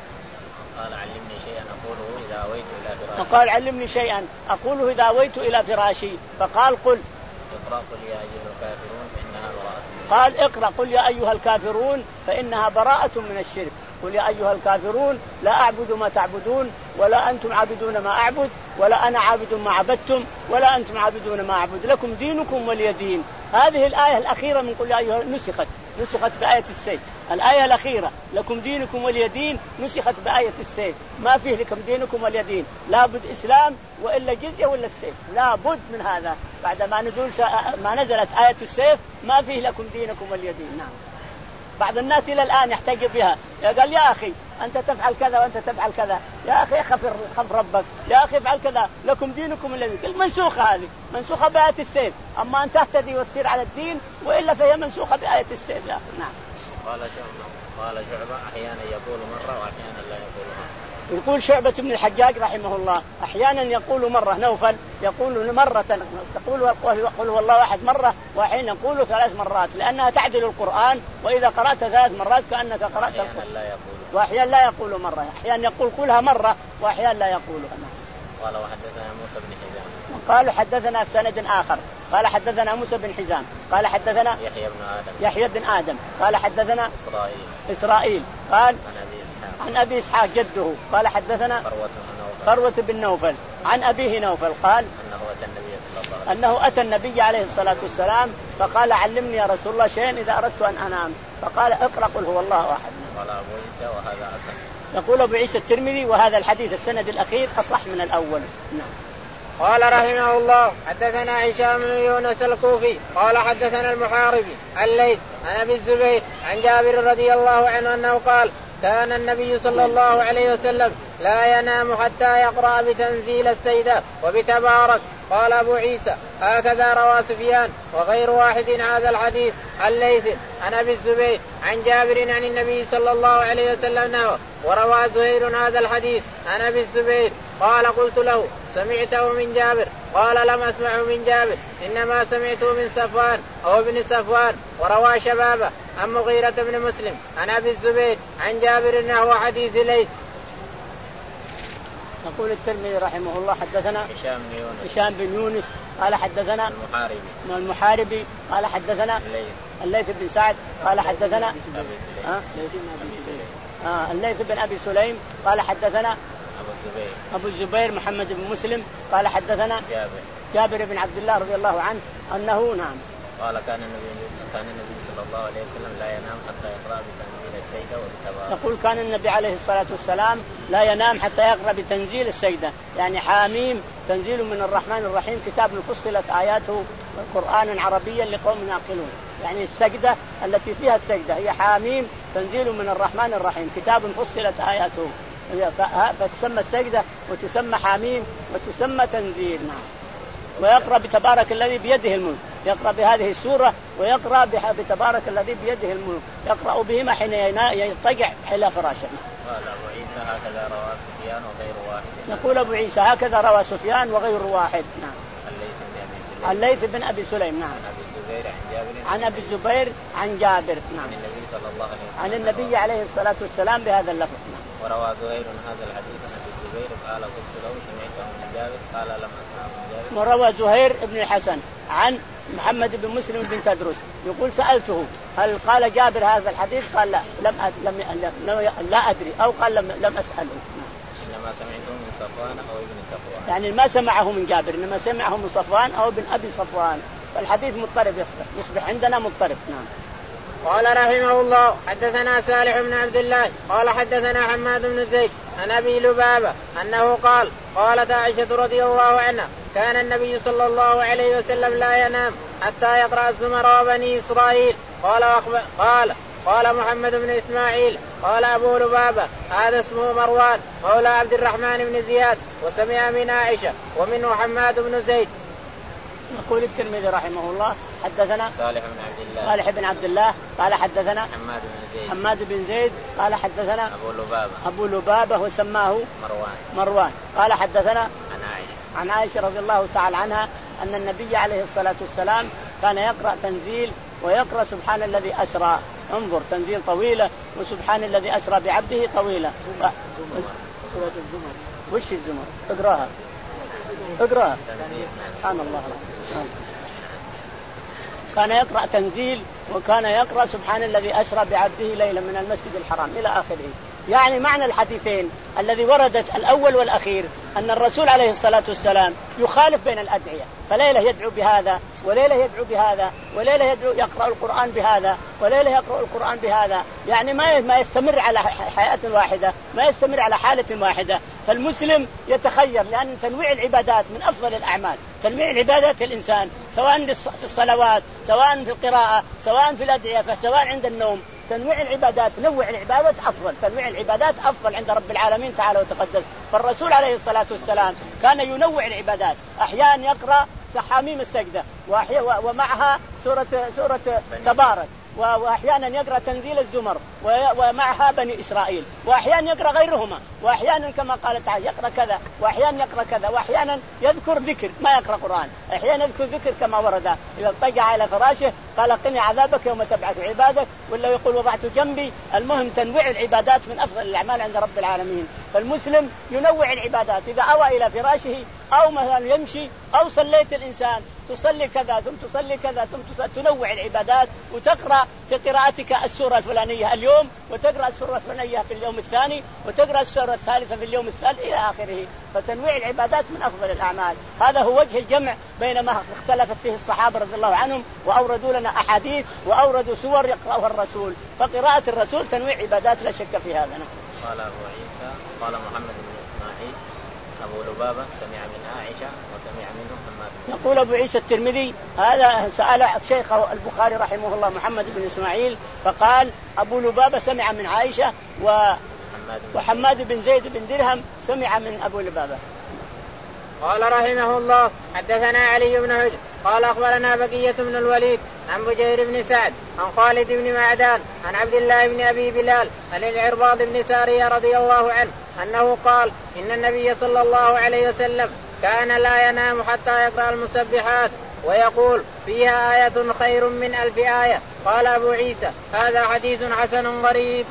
قال علمني شيئا أقوله إذا أويت إلى فراشي فقال علمني شيئا أقوله إذا أويت إلى فراشي فقال قل اقرأ قل يا أيها الكافرون فإنها براءة. قال اقرأ قل يا أيها الكافرون فإنها براءة من الشرك. قل يا أيها الكافرون لا أعبد ما تعبدون ولا أنتم عابدون ما أعبد ولا أنا عابد ما عبدتم ولا أنتم عابدون ما أعبد لكم دينكم ولي دين. هذه الآية الأخيرة من قل يا أيها نسخت نسخت بآية السيف. الآية الأخيرة لكم دينكم ولي دين نسخت بآية السيف. ما فيه لكم دينكم ولي دين لابد إسلام وإلا جزية ولا السيف لابد من هذا. بعد ما نزول ما نزلت آية السيف ما فيه لكم دينكم ولي دين. نعم. بعض الناس إلى الآن يحتج بها قال يا أخي أنت تفعل كذا وأنت تفعل كذا يا أخي خف خف ربك يا أخي افعل كذا لكم دينكم الذي المنسوخة هذه منسوخة بآية السيف. أما أن تهتدي وتصير على الدين وإلا فهي منسوخة بآية السيف يا أخي. نعم. قال شعبة قال شعبة أحيانا يقول مرة وأحيانا لا يقول مرة. يقول شعبة بن الحجاج رحمه الله أحيانا يقول مرة، نوفل يقول مرة، تقول قل هو الله أحد مرة، وحين يقول ثلاث مرات لأنها تعدل القرآن، وإذا قرأت ثلاث مرات كأنك قرأت القرآن. وأحيانا لا يقول مرة، أحيانا يقول قلها مرة وأحيانا لا يقولها. قال وحدثنا موسى بن حزام قالوا حدثنا في سند آخر قال حدثنا موسى بن حزام قال حدثنا يحيى بن آدم يحيى بن آدم قال حدثنا إسرائيل إسرائيل قال عن أبي إسحاق عن أبي إسحاق جده قال حدثنا فروة بن نوفل عن أبيه نوفل قال أنه أتى النبي عليه الصلاة والسلام فقال علمني يا رسول الله شيئا إذا أردت أن أنام، فقال اقرأ قل هو الله أحد. قال أبو عيسى وهذا أصح. يقول أبو عيسى الترمذي وهذا الحديث السند الأخير أصح من الأول. نعم. قال رحمه الله حدثنا هشام بن يونس الكوفي قال حدثنا المحاربي الليث عن أبي الزبير عن جابر رضي الله عنه أنه قال كان النبي صلى الله عليه وسلم لا ينام حتى يقرأ بتنزيل السيدة وبتبارك. قال أبو عيسى هكذا روى سفيان وغير واحد هذا الحديث الليث عن أبي الزبير عن جابر عن النبي صلى الله عليه وسلم نحوه، وروى زهير هذا الحديث عن أبي الزبير قال قلت له سمعته من جابر؟ قال لم أسمعه من جابر، إنما سمعته من صفوان أو ابن صفوان. وروى شبابه عن مغيرة بن مسلم عن أبي الزبير عن جابر نحو حديث ليث. يقول الترمذي رحمه الله حدثنا هشام بن يونس هشام بن يونس قال حدثنا المحاربي المحاربي قال حدثنا الليث الليث بن سعد قال حدثنا أبي سليم آه؟ أبي سليم آه الليث بن أبي سليم قال حدثنا أبو الزبير أبو الزبير محمد بن مسلم قال حدثنا جابر جابر بن عبد الله رضي الله عنه أنه نعم قال كان النبي كان النبي صلى الله عليه وسلم لا ينام حتى يقرأ بتنزيل السيدة وبتبارك. يقول كان النبي عليه الصلاة والسلام لا ينام حتى يقرأ بتنزيل السيدة، يعني حاميم تنزيل من الرحمن الرحيم كتاب فصلت آياته قرآنا عربيا لقوم يعقلون، يعني السجدة التي فيها السجدة هي حاميم تنزيل من الرحمن الرحيم كتاب فصلت آياته، فتسمى السجدة وتسمى حاميم وتسمى تنزيل. نعم. ويقرأ بتبارك الذي بيده الملك، يقرأ بهذه السورة ويقرأ بتبارك الذي بيده الملك، يقرأ بهما حين يضطجع إلى فراشه. قال أبو عيسى هكذا روى سفيان وغير واحد. يقول أبو عيسى هكذا روى سفيان وغير واحد. نعم. الليث بن أبي سليم. نعم. عن أبي الزبير عن جابر. نعم. عن النبي صلى الله عليه وسلم عن النبي عليه الصلاة والسلام بهذا اللفظ. وروى زهير هذا الحديث عن أبي الزبير قال قلت له سمعته من جابر قال لم أسمعه من جابر. وروى زهير بن الحسن عن محمد بن مسلم بن تدرس يقول سألته هل قال جابر هذا الحديث؟ قال لا لم أد... لم... لم... لا أدري، أو قال لم, لم أسأله. إنما سمعته من صفوان أو ابن صفوان، يعني ما سمعه من جابر إنما سمعه من صفوان أو ابن أبي صفوان، فالحديث مضطرب يصبح يصبح عندنا مضطرب. نعم. قال رحمه الله حدثنا صالح بن عبد الله قال حدثنا حماد بن زيد عن أبي لبابة أنه قال قالت عائشة رضي الله عنها كان النبي صلى الله عليه وسلم لا ينام حتى يقرأ الزمر وبني إسرائيل. قال قال قال محمد بن إسماعيل قال أبو لبابة هذا اسمه مروان مولى عبد الرحمن بن زياد وسمع من عائشة ومنه حماد بن زيد. يقول الترمذي رحمه الله حدثنا صالح بن عبد الله صالح بن عبد الله قال حدثنا حماد بن زيد حماد بن زيد قال حدثنا أبو لبابة أبو لبابة وسماه مروان مروان قال حدثنا عن عائشة عن عائشة رضي الله تعالى عنها أن النبي عليه الصلاة والسلام كان يقرأ تنزيل ويقرأ سبحان الذي أسرى، انظر تنزيل طويلة وسبحان الذي أسرى بعبده طويلة. سورة الزمر. وش الزمر؟ اقراها اقراها. سبحان الله. كان يقرأ تنزيل وكان يقرأ سبحان الذي أسرى بعبده ليلا من المسجد الحرام إلى آخره. يعني معنى الحديثين الذي وردت الأول والأخير أن الرسول عليه الصلاة والسلام يخالف بين الأدعية، فليلة يدعو بهذا وليلة يدعو بهذا وليلة يدعو يقرأ القرآن بهذا وليلة يقرأ القرآن بهذا، يعني ما ما يستمر على حياة واحدة، ما يستمر على حالة واحدة. فالمسلم يتخير، لأن تنويع العبادات من أفضل الأعمال، تنويع العبادات الإنسان سواء في الصلوات سواء في القراءة سواء في الأدعية سواء عند النوم، تنويع العبادات نوع العبادات أفضل، تنويع العبادات أفضل عند رب العالمين تعالى وتقدس. فالرسول عليه الصلاة والسلام كان ينوع العبادات، أحيانا يقرأ حميم السجدة ومعها سورة سورة تبارك، وأحيانا يقرأ تنزيل الزمر ومعها بني إسرائيل، وأحيانا يقرأ غيرهما، وأحيانا كما قال تعالى يقرأ كذا، وأحيانا يقرأ كذا، وأحيانا يذكر ذكر ما يقرأ قرآن، أحيانا يذكر ذكر كما ورد إذا اضطجع إلى فراشه قال قني عذابك يوم تبعث عبادك، ولا يقول وضعت جنبي. المهم تنويع العبادات من أفضل الأعمال عند رب العالمين. فالمسلم ينوع العبادات، إذا أوى إلى فراشه أو مثلا يمشي أو صليت الإنسان تصلي كذا ثم تصلي كذا ثم تنوع العبادات، وتقرأ في قراءتك السورة الفلانية اليوم، وتقرأ السورة الفلانية في اليوم الثاني، وتقرأ السورة الثالثة في اليوم الثالث إلى آخره. فتنويع العبادات من أفضل الأعمال. هذا هو وجه الجمع بين ما اختلفت فيه الصحابة رضي الله عنهم، وأوردوا لنا أحاديث وأوردوا سور يقرأها الرسول. فقراءة الرسول تنويع عبادات لا شك في هذا. قال أبو عيسى قال محمد بن إسماعيل أبو لبابة سمع من عائشة وسمع منه حماد. يقول أبو عيسى الترمذي هذا سأل شيخه البخاري رحمه الله محمد بن إسماعيل فقال أبو لبابة سمع من عائشة و... وحماد بن زيد بن درهم سمع من أبو لبابة. قال رحمه الله حدثنا علي بن حجر قال أخبرنا بقية بن الوليد عن بجير بن سعد عن خالد بن معدان عن عبد الله بن أبي بلال عن العرباض بن سارية رضي الله عنه أنه قال إن النبي صلى الله عليه وسلم كان لا ينام حتى يقرأ المسبحات ويقول فيها آية خير من ألف آية. قال أبو عيسى هذا حديث حسن غريب.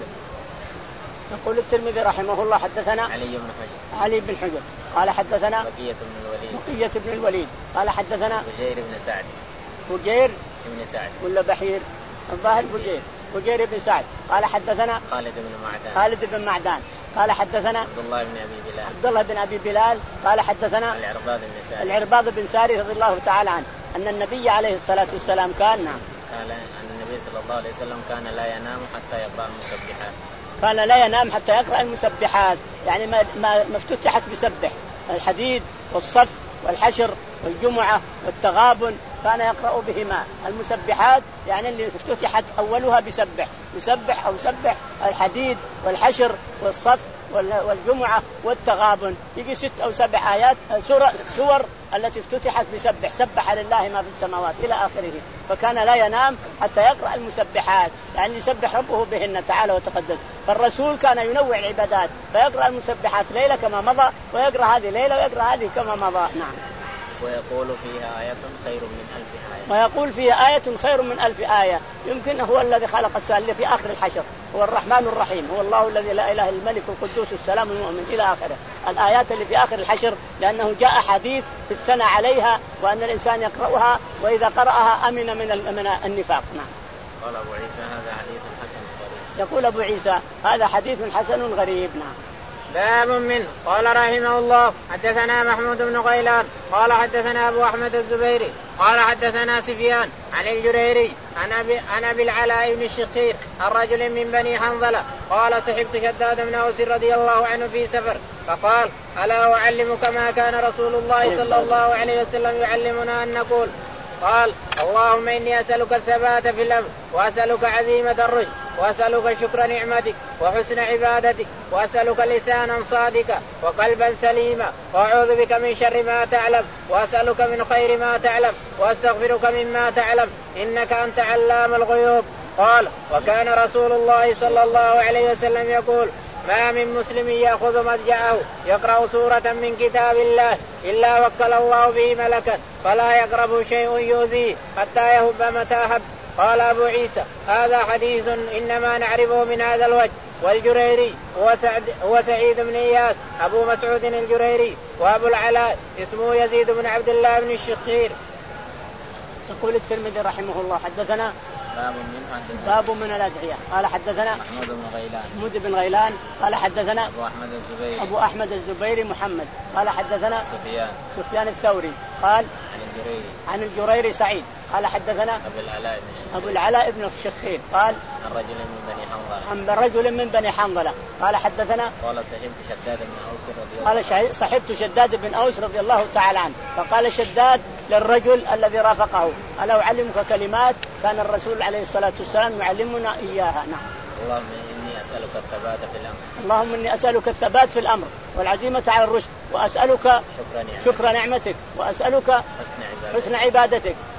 يقول الترمذي رحمه الله حدثنا علي بن حجر علي بن حجر قال حدثنا بقية بن الوليد بقية بن الوليد قال حدثنا بجير بن سعد بجير بن سعد ولا بحير الظاهر بجير بجير بن سعد قال حدثنا خالد بن معدان خالد بن معدان قال حدثنا عبد الله بن أبي بلال عبد الله بن أبي بلال قال حدثنا العرباض بن ساري العرباض بن ساري رضي الله تعالى عنه أن النبي عليه الصلاة والسلام كان قال أن النبي صلى الله عليه وسلم كان لا ينام حتى يقرأ المسبحات كان لا ينام حتى يقرأ المسبحات، يعني ما ما افتتحت بسبح الحديد والصف والحشر والجمعة والتغابن كان يقرأ بهما المسبحات، يعني اللي افتتحت أولها بسبح يسبح أو سبح الحديد والحشر والصف والجمعة والتغابن، يجي ست أو سبع آيات سور التي افتتحت بسبح سبح لله ما في السماوات إلى آخره. فكان لا ينام حتى يقرأ المسبحات، يعني يسبح ربه بهن تعالى وتقدس. فالرسول كان ينوع العبادات فيقرأ المسبحات ليلة كما مضى ويقرأ هذه ليلة ويقرأ هذه كما مضى. نعم. ويقول فيها آية خير من ألف آية ويقول فيها آية خير من ألف آية. يمكن هو الذي خلق السائل في آخر الحشر هو الرحمن الرحيم هو الله الذي لا إله إلا الملك القدوس السلام المؤمن إلى آخره الآيات اللي في آخر الحشر، لأنه جاء حديث الثنى عليها وأن الإنسان يقرأها وإذا قرأها أمن من من النفاق. نعم. قال أبو عيسى هذا حديث حسن غريب. يقول أبو عيسى هذا حديث حسن غريب. نعم. باب منه. قال رحمه الله حدثنا محمود بن غيلان قال حدثنا أبو أحمد الزبيري قال حدثنا سفيان عن الجريري عن أبي, عن أبي العلاء بن الشخير عن رجل من بني حنظلة قال صحبت شداد بن أوس رضي الله عنه في سفر فقال ألا أعلمك ما كان رسول الله صلى الله عليه وسلم يعلمنا أن نقول؟ قال اللهم إني أسألك الثبات في الأمر وأسألك عزيمة الرشد وأسألك شكر نعمتك وحسن عبادتك وأسألك لسانا صادقا وقلبا سليما وأعوذ بك من شر ما تعلم وأسألك من خير ما تعلم وأستغفرك مما تعلم إنك أنت علام الغيوب. قال وكان رسول الله صلى الله عليه وسلم يقول ما من مسلم يأخذ مضجعه يقرأ سورة من كتاب الله إلا وكل الله به ملكا فلا يقرب شيء يؤذيه حتى يهب متى هب. قال أبو عيسى هذا حديث إنما نعرفه من هذا الوجه. والجريري هو, سعد هو سعيد بن إياس أبو مسعود الجريري وأبو العلاء اسمه يزيد بن عبد الله بن الشخير. يقول الترمذي رحمه الله حدثنا باب من باب من الأدعية قال حدثنا محمود بن غيلان محمود بن غيلان قال حدثنا أبو أحمد الزبيري أبو أحمد الزبيري محمد قال حدثنا سفيان سفيان الثوري قال عن الجريري عن الجريري سعيد قال حدثنا أبو العلاء بن أبو العلاء بن الشخير قال عن رجل من بني حنظلة عن رجل من بني حنظلة قال حدثنا قال صحبت شداد بن أوس رضي الله قال صحبت شداد بن أوس رضي الله تعالى عنه فقال شداد للرجل الذي رافقه ألا أعلمك كلمات كان الرسول عليه الصلاة والسلام يعلمنا إياها. نعم. اللهم إني أسألك الثبات في الأمر اللهم إني أسألك الثبات في الأمر والعزيمة على الرشد وأسألك شكر نعمتك, شكر نعمتك وأسألك حسن عبادتك, حسن عبادتك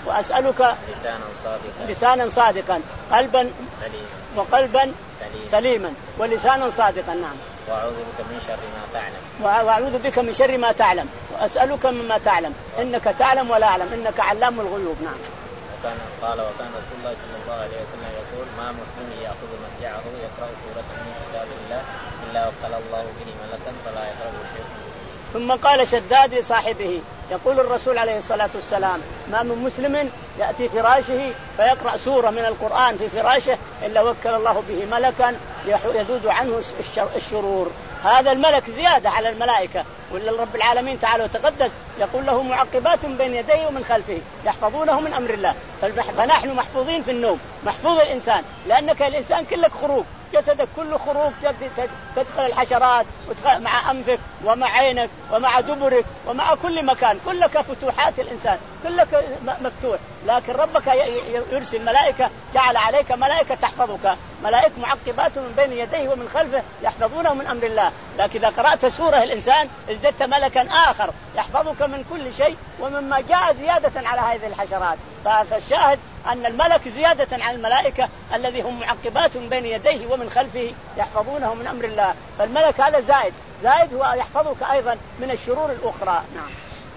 وأسألك لسانا صادقا لسانا صادقا قلبا سليما وقلبا سليما, سليما ولسانا صادقا. نعم. وأعوذ بك من شر ما تعلم وأعوذ بك من شر ما تعلم وأسألك مما تعلم إنك تعلم ولا أعلم إنك علام الغيوب. نعم. وكان قال وكان رسول الله صلى الله عليه وسلم يقول ما مسلم يأخذ مضجعه يقرأ سورة من كتاب الله إلا وكل الله به ملكا فلا يقرأ شيء. ثم قال شداد لصاحبه يقول الرسول عليه الصلاة والسلام ما من مسلم يأتي فراشه فيقرأ سورة من القرآن في فراشه إلا وكل الله به ملكا يذود عنه الشرور. هذا الملك زيادة على الملائكة، ولا رب العالمين تعالى وتقدس يقول له معقبات بين يديه ومن خلفه يحفظونه من أمر الله. فنحن محفوظين في النوم، محفوظ الإنسان لأنك الإنسان كلك خروج، جسدك كله خروج، تدخل الحشرات مع أنفك ومع عينك ومع دبرك ومع كل مكان، كلك فتوحات الإنسان كلك مفتوح، لكن ربك يرسل ملائكة جعل عليك ملائكة تحفظك، ملائكة معقبات من بين يديه ومن خلفه يحفظونه من أمر الله. لكن إذا قرأت سورة الإنسان ازددت ملكا آخر يحفظك من كل شيء ومما جاء زيادة على هذه الحشرات. فالشاهد أن الملك زيادة على الملائكة الذي هم معقبات من بين يديه ومن خلفه يحفظونه من أمر الله. فالملك هذا زائد زائد هو يحفظك أيضا من الشرور الأخرى. نعم.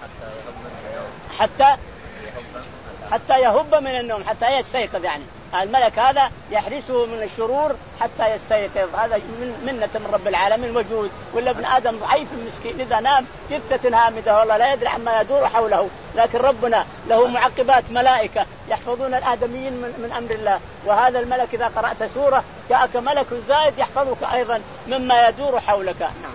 حتى حتى يهب من النوم حتى يستيقظ، يعني الملك هذا يحرسه من الشرور حتى يستيقظ. هذا من منة من رب العالمين وجود. ولا ابن آدم ضعيف مسكين إذا نام جثة هامدة والله لا يدري عما يدور حوله، لكن ربنا له معقبات ملائكة يحفظون الآدميين من, من أمر الله. وهذا الملك إذا قرأت سورة جاءك ملك زائد يحفظك أيضا مما يدور حولك. نعم.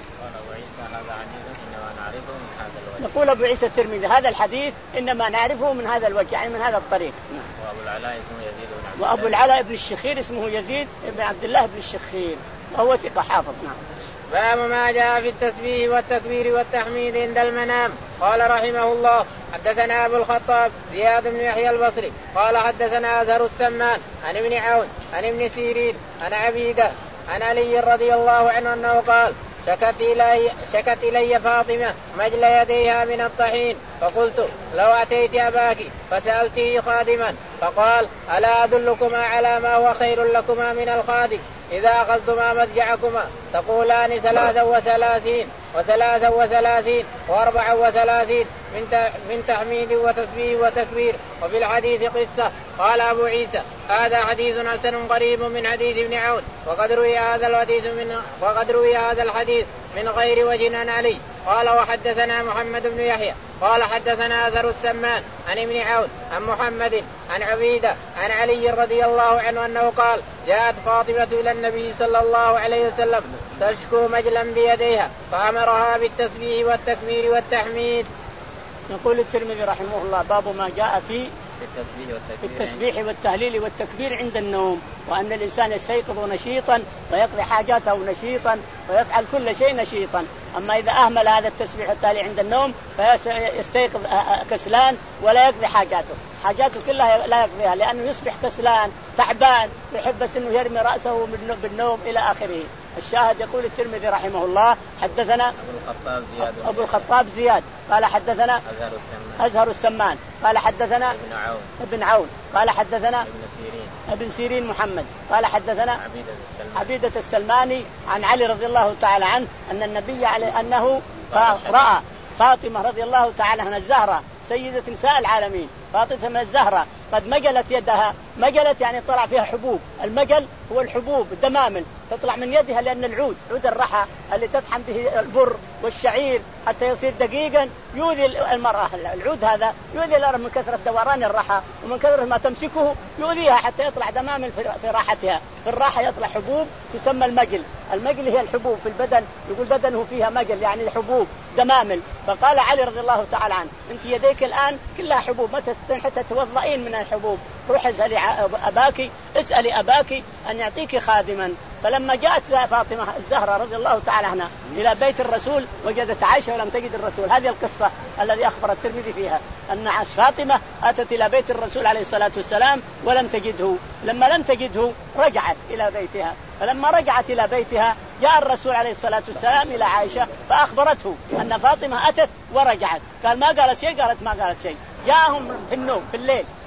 يقول أبو عيسى الترمذي هذا الحديث إنما نعرفه من هذا الوجه، يعني من هذا الطريق. وأبو العلاء اسمه يزيد بن عبد وأبو العلاء ابن الشخير اسمه يزيد بن عبد الله بن الشخير وهو ثقة حافظ. نعم. باب ما جاء في التسبيح والتكبير والتحميد عند المنام. قال رحمه الله حدثنا أبو الخطاب زياد بن يحيى البصري قال حدثنا أزهر السمان عن ابن عون عن ابن سيرين عن عبيدة عن علي رضي الله عنه أنه قال شكت إلي, شكت إلي فاطمة مجل يديها من الطحين فقلت لو أتيت أباك فسألته خادما فقال ألا أدلكما على ما هو خير لكما من الخادم إذا أخذتما مضجعكما تقولان ثلاثا وثلاثين وثلاثا وثلاثين وأربعا وثلاثين من تحميد وتسبيح وتكبير. وفي الحديث قصة. قال أبو عيسى هذا حديث حسن قريب من حديث ابن عون وقد روي هذا الحديث من وقد روي هذا الحديث من غير وجه عن علي. قال وحدثنا محمد بن يحيى قال حدثنا أزهر السمان عن ابن عون عن محمد عن عبيدة عن علي رضي الله عنه أنه قال جاءت فاطمة إلى النبي صلى الله عليه وسلم تشكو مجلا بيديها فأمرها بالتسبيح والتكبير والتحميد. يقول الترمذي رحمه الله باب ما جاء في في التسبيح والتهليل والتكبير عند النوم، وأن الإنسان يستيقظ نشيطا ويقضي حاجاته نشيطا ويفعل كل شيء نشيطا. أما إذا أهمل هذا التسبيح والتهليل عند النوم فيستيقظ كسلان ولا يقضي حاجاته حاجاته كلها لا يقضيها لأنه يصبح كسلان تعبان يحب بس أنه يرمي رأسه بالنوم إلى آخره. الشاهد يقول الترمذي رحمه الله حدثنا أبو الخطاب زياد, أبو الخطاب زياد قال حدثنا أزهر السمان, أزهر السمان قال حدثنا ابن عون, ابن عون قال حدثنا ابن سيرين, ابن سيرين محمد قال حدثنا عبيدة السلماني, عبيدة السلماني عن علي رضي الله تعالى عنه أن النبي عليه أنه رأى فاطمة رضي الله تعالى عنها الزهرة سيدة نساء العالمين فاطمة الزهرة قد مجلت يدها. مجلت يعني طلع فيها حبوب. المجل هو الحبوب الدمامل تطلع من يدها لأن العود عود الرحى اللي تطحن به البر والشعير حتى يصير دقيقا يؤذي المرأة. العود هذا يؤذي المرأة من كثرة دوران الرحى ومن كثرة ما تمسكه يؤذيها حتى يطلع دمامل في راحتها. في الراحة يطلع حبوب تسمى المجل. المجل هي الحبوب في البدن، يقول بدنه فيها مجل يعني الحبوب دمامل. فقال علي رضي الله تعالى عنه انت يديك الآن كلها حبوب متى حتى توضئين من الحبوب روح اسألي أباك اسألي أباك أن يعطيك خادما. فلما جاءت فاطمة الزهرة رضي الله تعالى عنها إلى بيت الرسول وجدت عائشة ولم تجد الرسول. هذه القصة الذي أخبر الترمذي فيها أن فاطمة أتت إلى بيت الرسول عليه الصلاة والسلام ولم تجده. لما لم تجده رجعت إلى بيتها. فلما رجعت إلى بيتها جاء الرسول عليه الصلاة والسلام إلى عائشة فأخبرته أن فاطمة أتت ورجعت. قال ما قالت شيء؟ قالت ما قالت شيء. جاءهم في النوم في الليل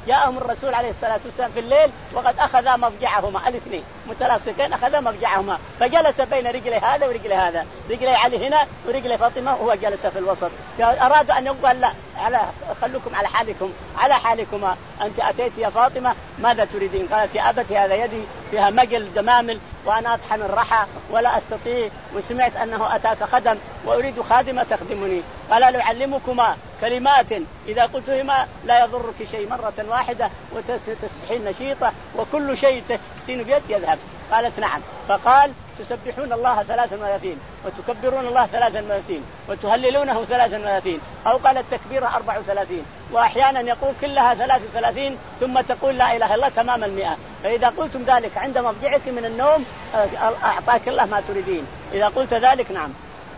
جاءهم الرسول عليه الصلاة والسلام في الليل وقد أخذا مضجعهما الاثنين متلاصقين أخذا مضجعهما فجلس بين رجلي هذا ورجلي هذا رجلي علي هنا ورجلي فاطمة وهو جلس في الوسط. أراد أن يقول لا على خلوكم على حالكم على حالكما أنت أتيت يا فاطمة ماذا تريدين؟ قالت يا أبتي هذا يدي فيها مجل دمامل وأنا أطحن الرحى ولا أستطيع وسمعت أنه أتاك خدم وأريد خادمة تخدمني. قال لأعلمكما كلمات إذا قلتهما لا يضرك شيء مرة واحدة وتصبحين نشيطة وكل شيء تحسين بيد يذهب. قالت نعم. فقال تسبحون الله ثلاثا وثلاثين وتكبرون الله ثلاثا وثلاثين وتهللونه ثلاثا وثلاثين أو قال التكبير أربع وثلاثين وأحيانا يقول كلها ثلاث وثلاثين ثم تقول لا إله إلا الله تمام المئة. فإذا قلتم ذلك عند مضجعك من النوم أعطاك الله ما تريدين. إذا قلت ذلك نعم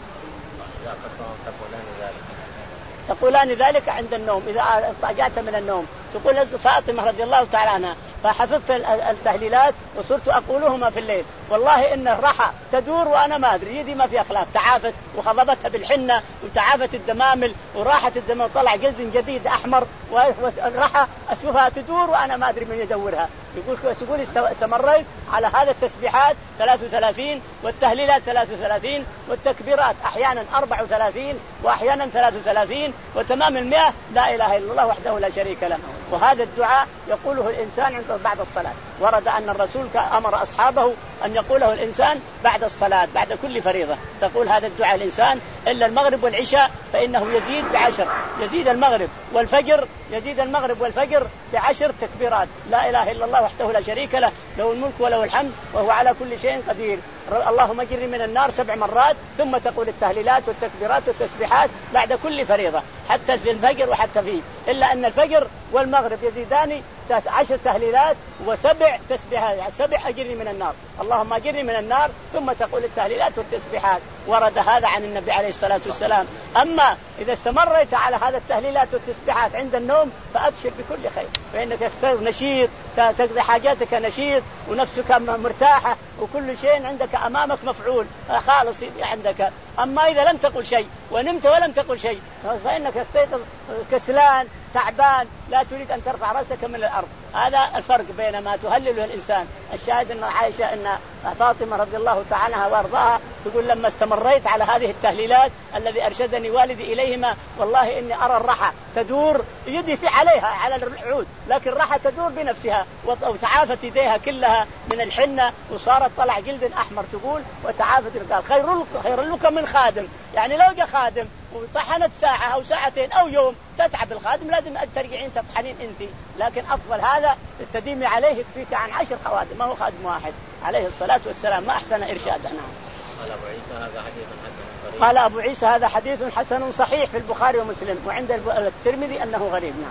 تقولان ذلك عند النوم إذا اضطجعت من النوم. تقول فاطمة رضي الله تعالى عنها فحفظت التهليلات وصرت أقولهما في الليل والله إن الرحى تدور وأنا ما أدري يدي ما في أخلاق تعافت وخضبتها بالحنة وتعافت الدمامل وراحت الدم وطلع جلد جديد أحمر والرحى أشوفها تدور وأنا ما أدري من يدورها. يقول تقول استمريت على هذا التسبيحات ثلاث وثلاثين والتهليلات ثلاث وثلاثين والتكبيرات أحيانا أربع وثلاثين وأحيانا ثلاث وثلاثين وتمام المئة لا إله إلا الله وحده لا شريك له. وهذا الدعاء يقوله الإنسان عند بعد الصلاة. ورد أن الرسول أمر أصحابه أن يقوله الإنسان بعد الصلاة بعد كل فريضة تقول هذا الدعاء الإنسان إلا المغرب والعشاء فإنه يزيد بعشر يزيد المغرب والفجر يزيد المغرب والفجر بعشر تكبيرات لا إله إلا الله وحده لا شريك له له الملك وله الحمد وهو على كل شيء قدير. اللهم اجرني من النار سبع مرات ثم تقول التهليلات والتكبيرات والتسبيحات بعد كل فريضة حتى في الفجر وحتى فيه إلا أن الفجر والمغرب يزيدان عشر تهليلات وسبع تسبيحات سبع أجرني من النار اللهم أجرني من النار ثم تقول التهليلات والتسبيحات. ورد هذا عن النبي عليه الصلاة والسلام. أما إذا استمريت على هذا التهليلات والتسبيحات عند النوم فأبشر بكل خير فإنك تصير نشيط تقضي حاجاتك نشيط ونفسك مرتاحة وكل شيء عندك أمامك مفعول خالص عندك. أما إذا لم تقل شيء ونمت ولم تقل شيء فإنك تستيقظ كسلان تعبان لا تريد أن ترفع رأسك من الأرض. هذا الفرق بين ما تهلله الإنسان. الشاهد أن عائشة أن فاطمة رضي الله تعالى عنها وارضاها تقول لما استمريت على هذه التهليلات الذي أرشدني والدي إليهما والله إني أرى الرحى تدور يدي في عليها على العود لكن الرحى تدور بنفسها وتعافت يديها كلها من الحنة وصارت طلع جلد أحمر تقول وتعافت الرجال. خير خير لك من خادم يعني لو جاء خادم وطحنت ساعة أو ساعتين أو يوم تتعب الخادم لازم ترجعين تطحنين أنت لكن أفضل هذا تستديمي عليه يكفيك عن عشر خوادم ما هو خادم واحد عليه الصلاة والسلام ما أحسن إرشاده. قال أبو عيسى هذا حديث حسن قال أبو عيسى هذا حديث حسن صحيح في البخاري ومسلم وعند الترمذي أنه غريب. نعم.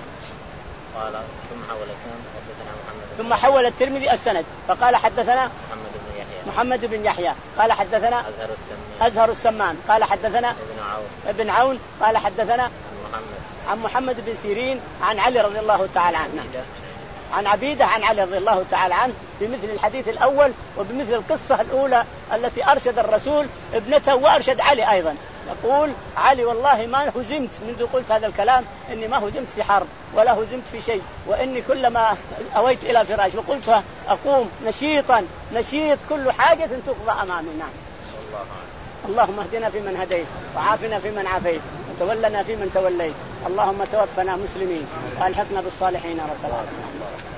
قال ثم حول السند حدثنا محمد ثم حول الترمذي السند فقال حدثنا محمد بن يحيى محمد بن يحيى قال حدثنا أزهر السمان أزهر السمان قال حدثنا ابن عون ابن عون قال حدثنا محمد عن محمد بن سيرين عن علي رضي الله تعالى عنه عن عبيدة عن علي رضي الله تعالى عنه بمثل الحديث الأول وبمثل القصة الأولى التي أرشد الرسول ابنته وأرشد علي أيضا. يقول علي والله ما هزمت منذ قلت هذا الكلام إني ما هزمت في حرب ولا هزمت في شيء وإني كلما أويت إلى فراش وقلت أقوم نشيطا نشيط كل حاجة تقضى أمامي. نعم. اللهم اهدنا فيمن هديت وعافنا فيمن عافيت وتولنا فيمن توليت اللهم توفنا مسلمين والحقنا بالصالحين رب العالمين.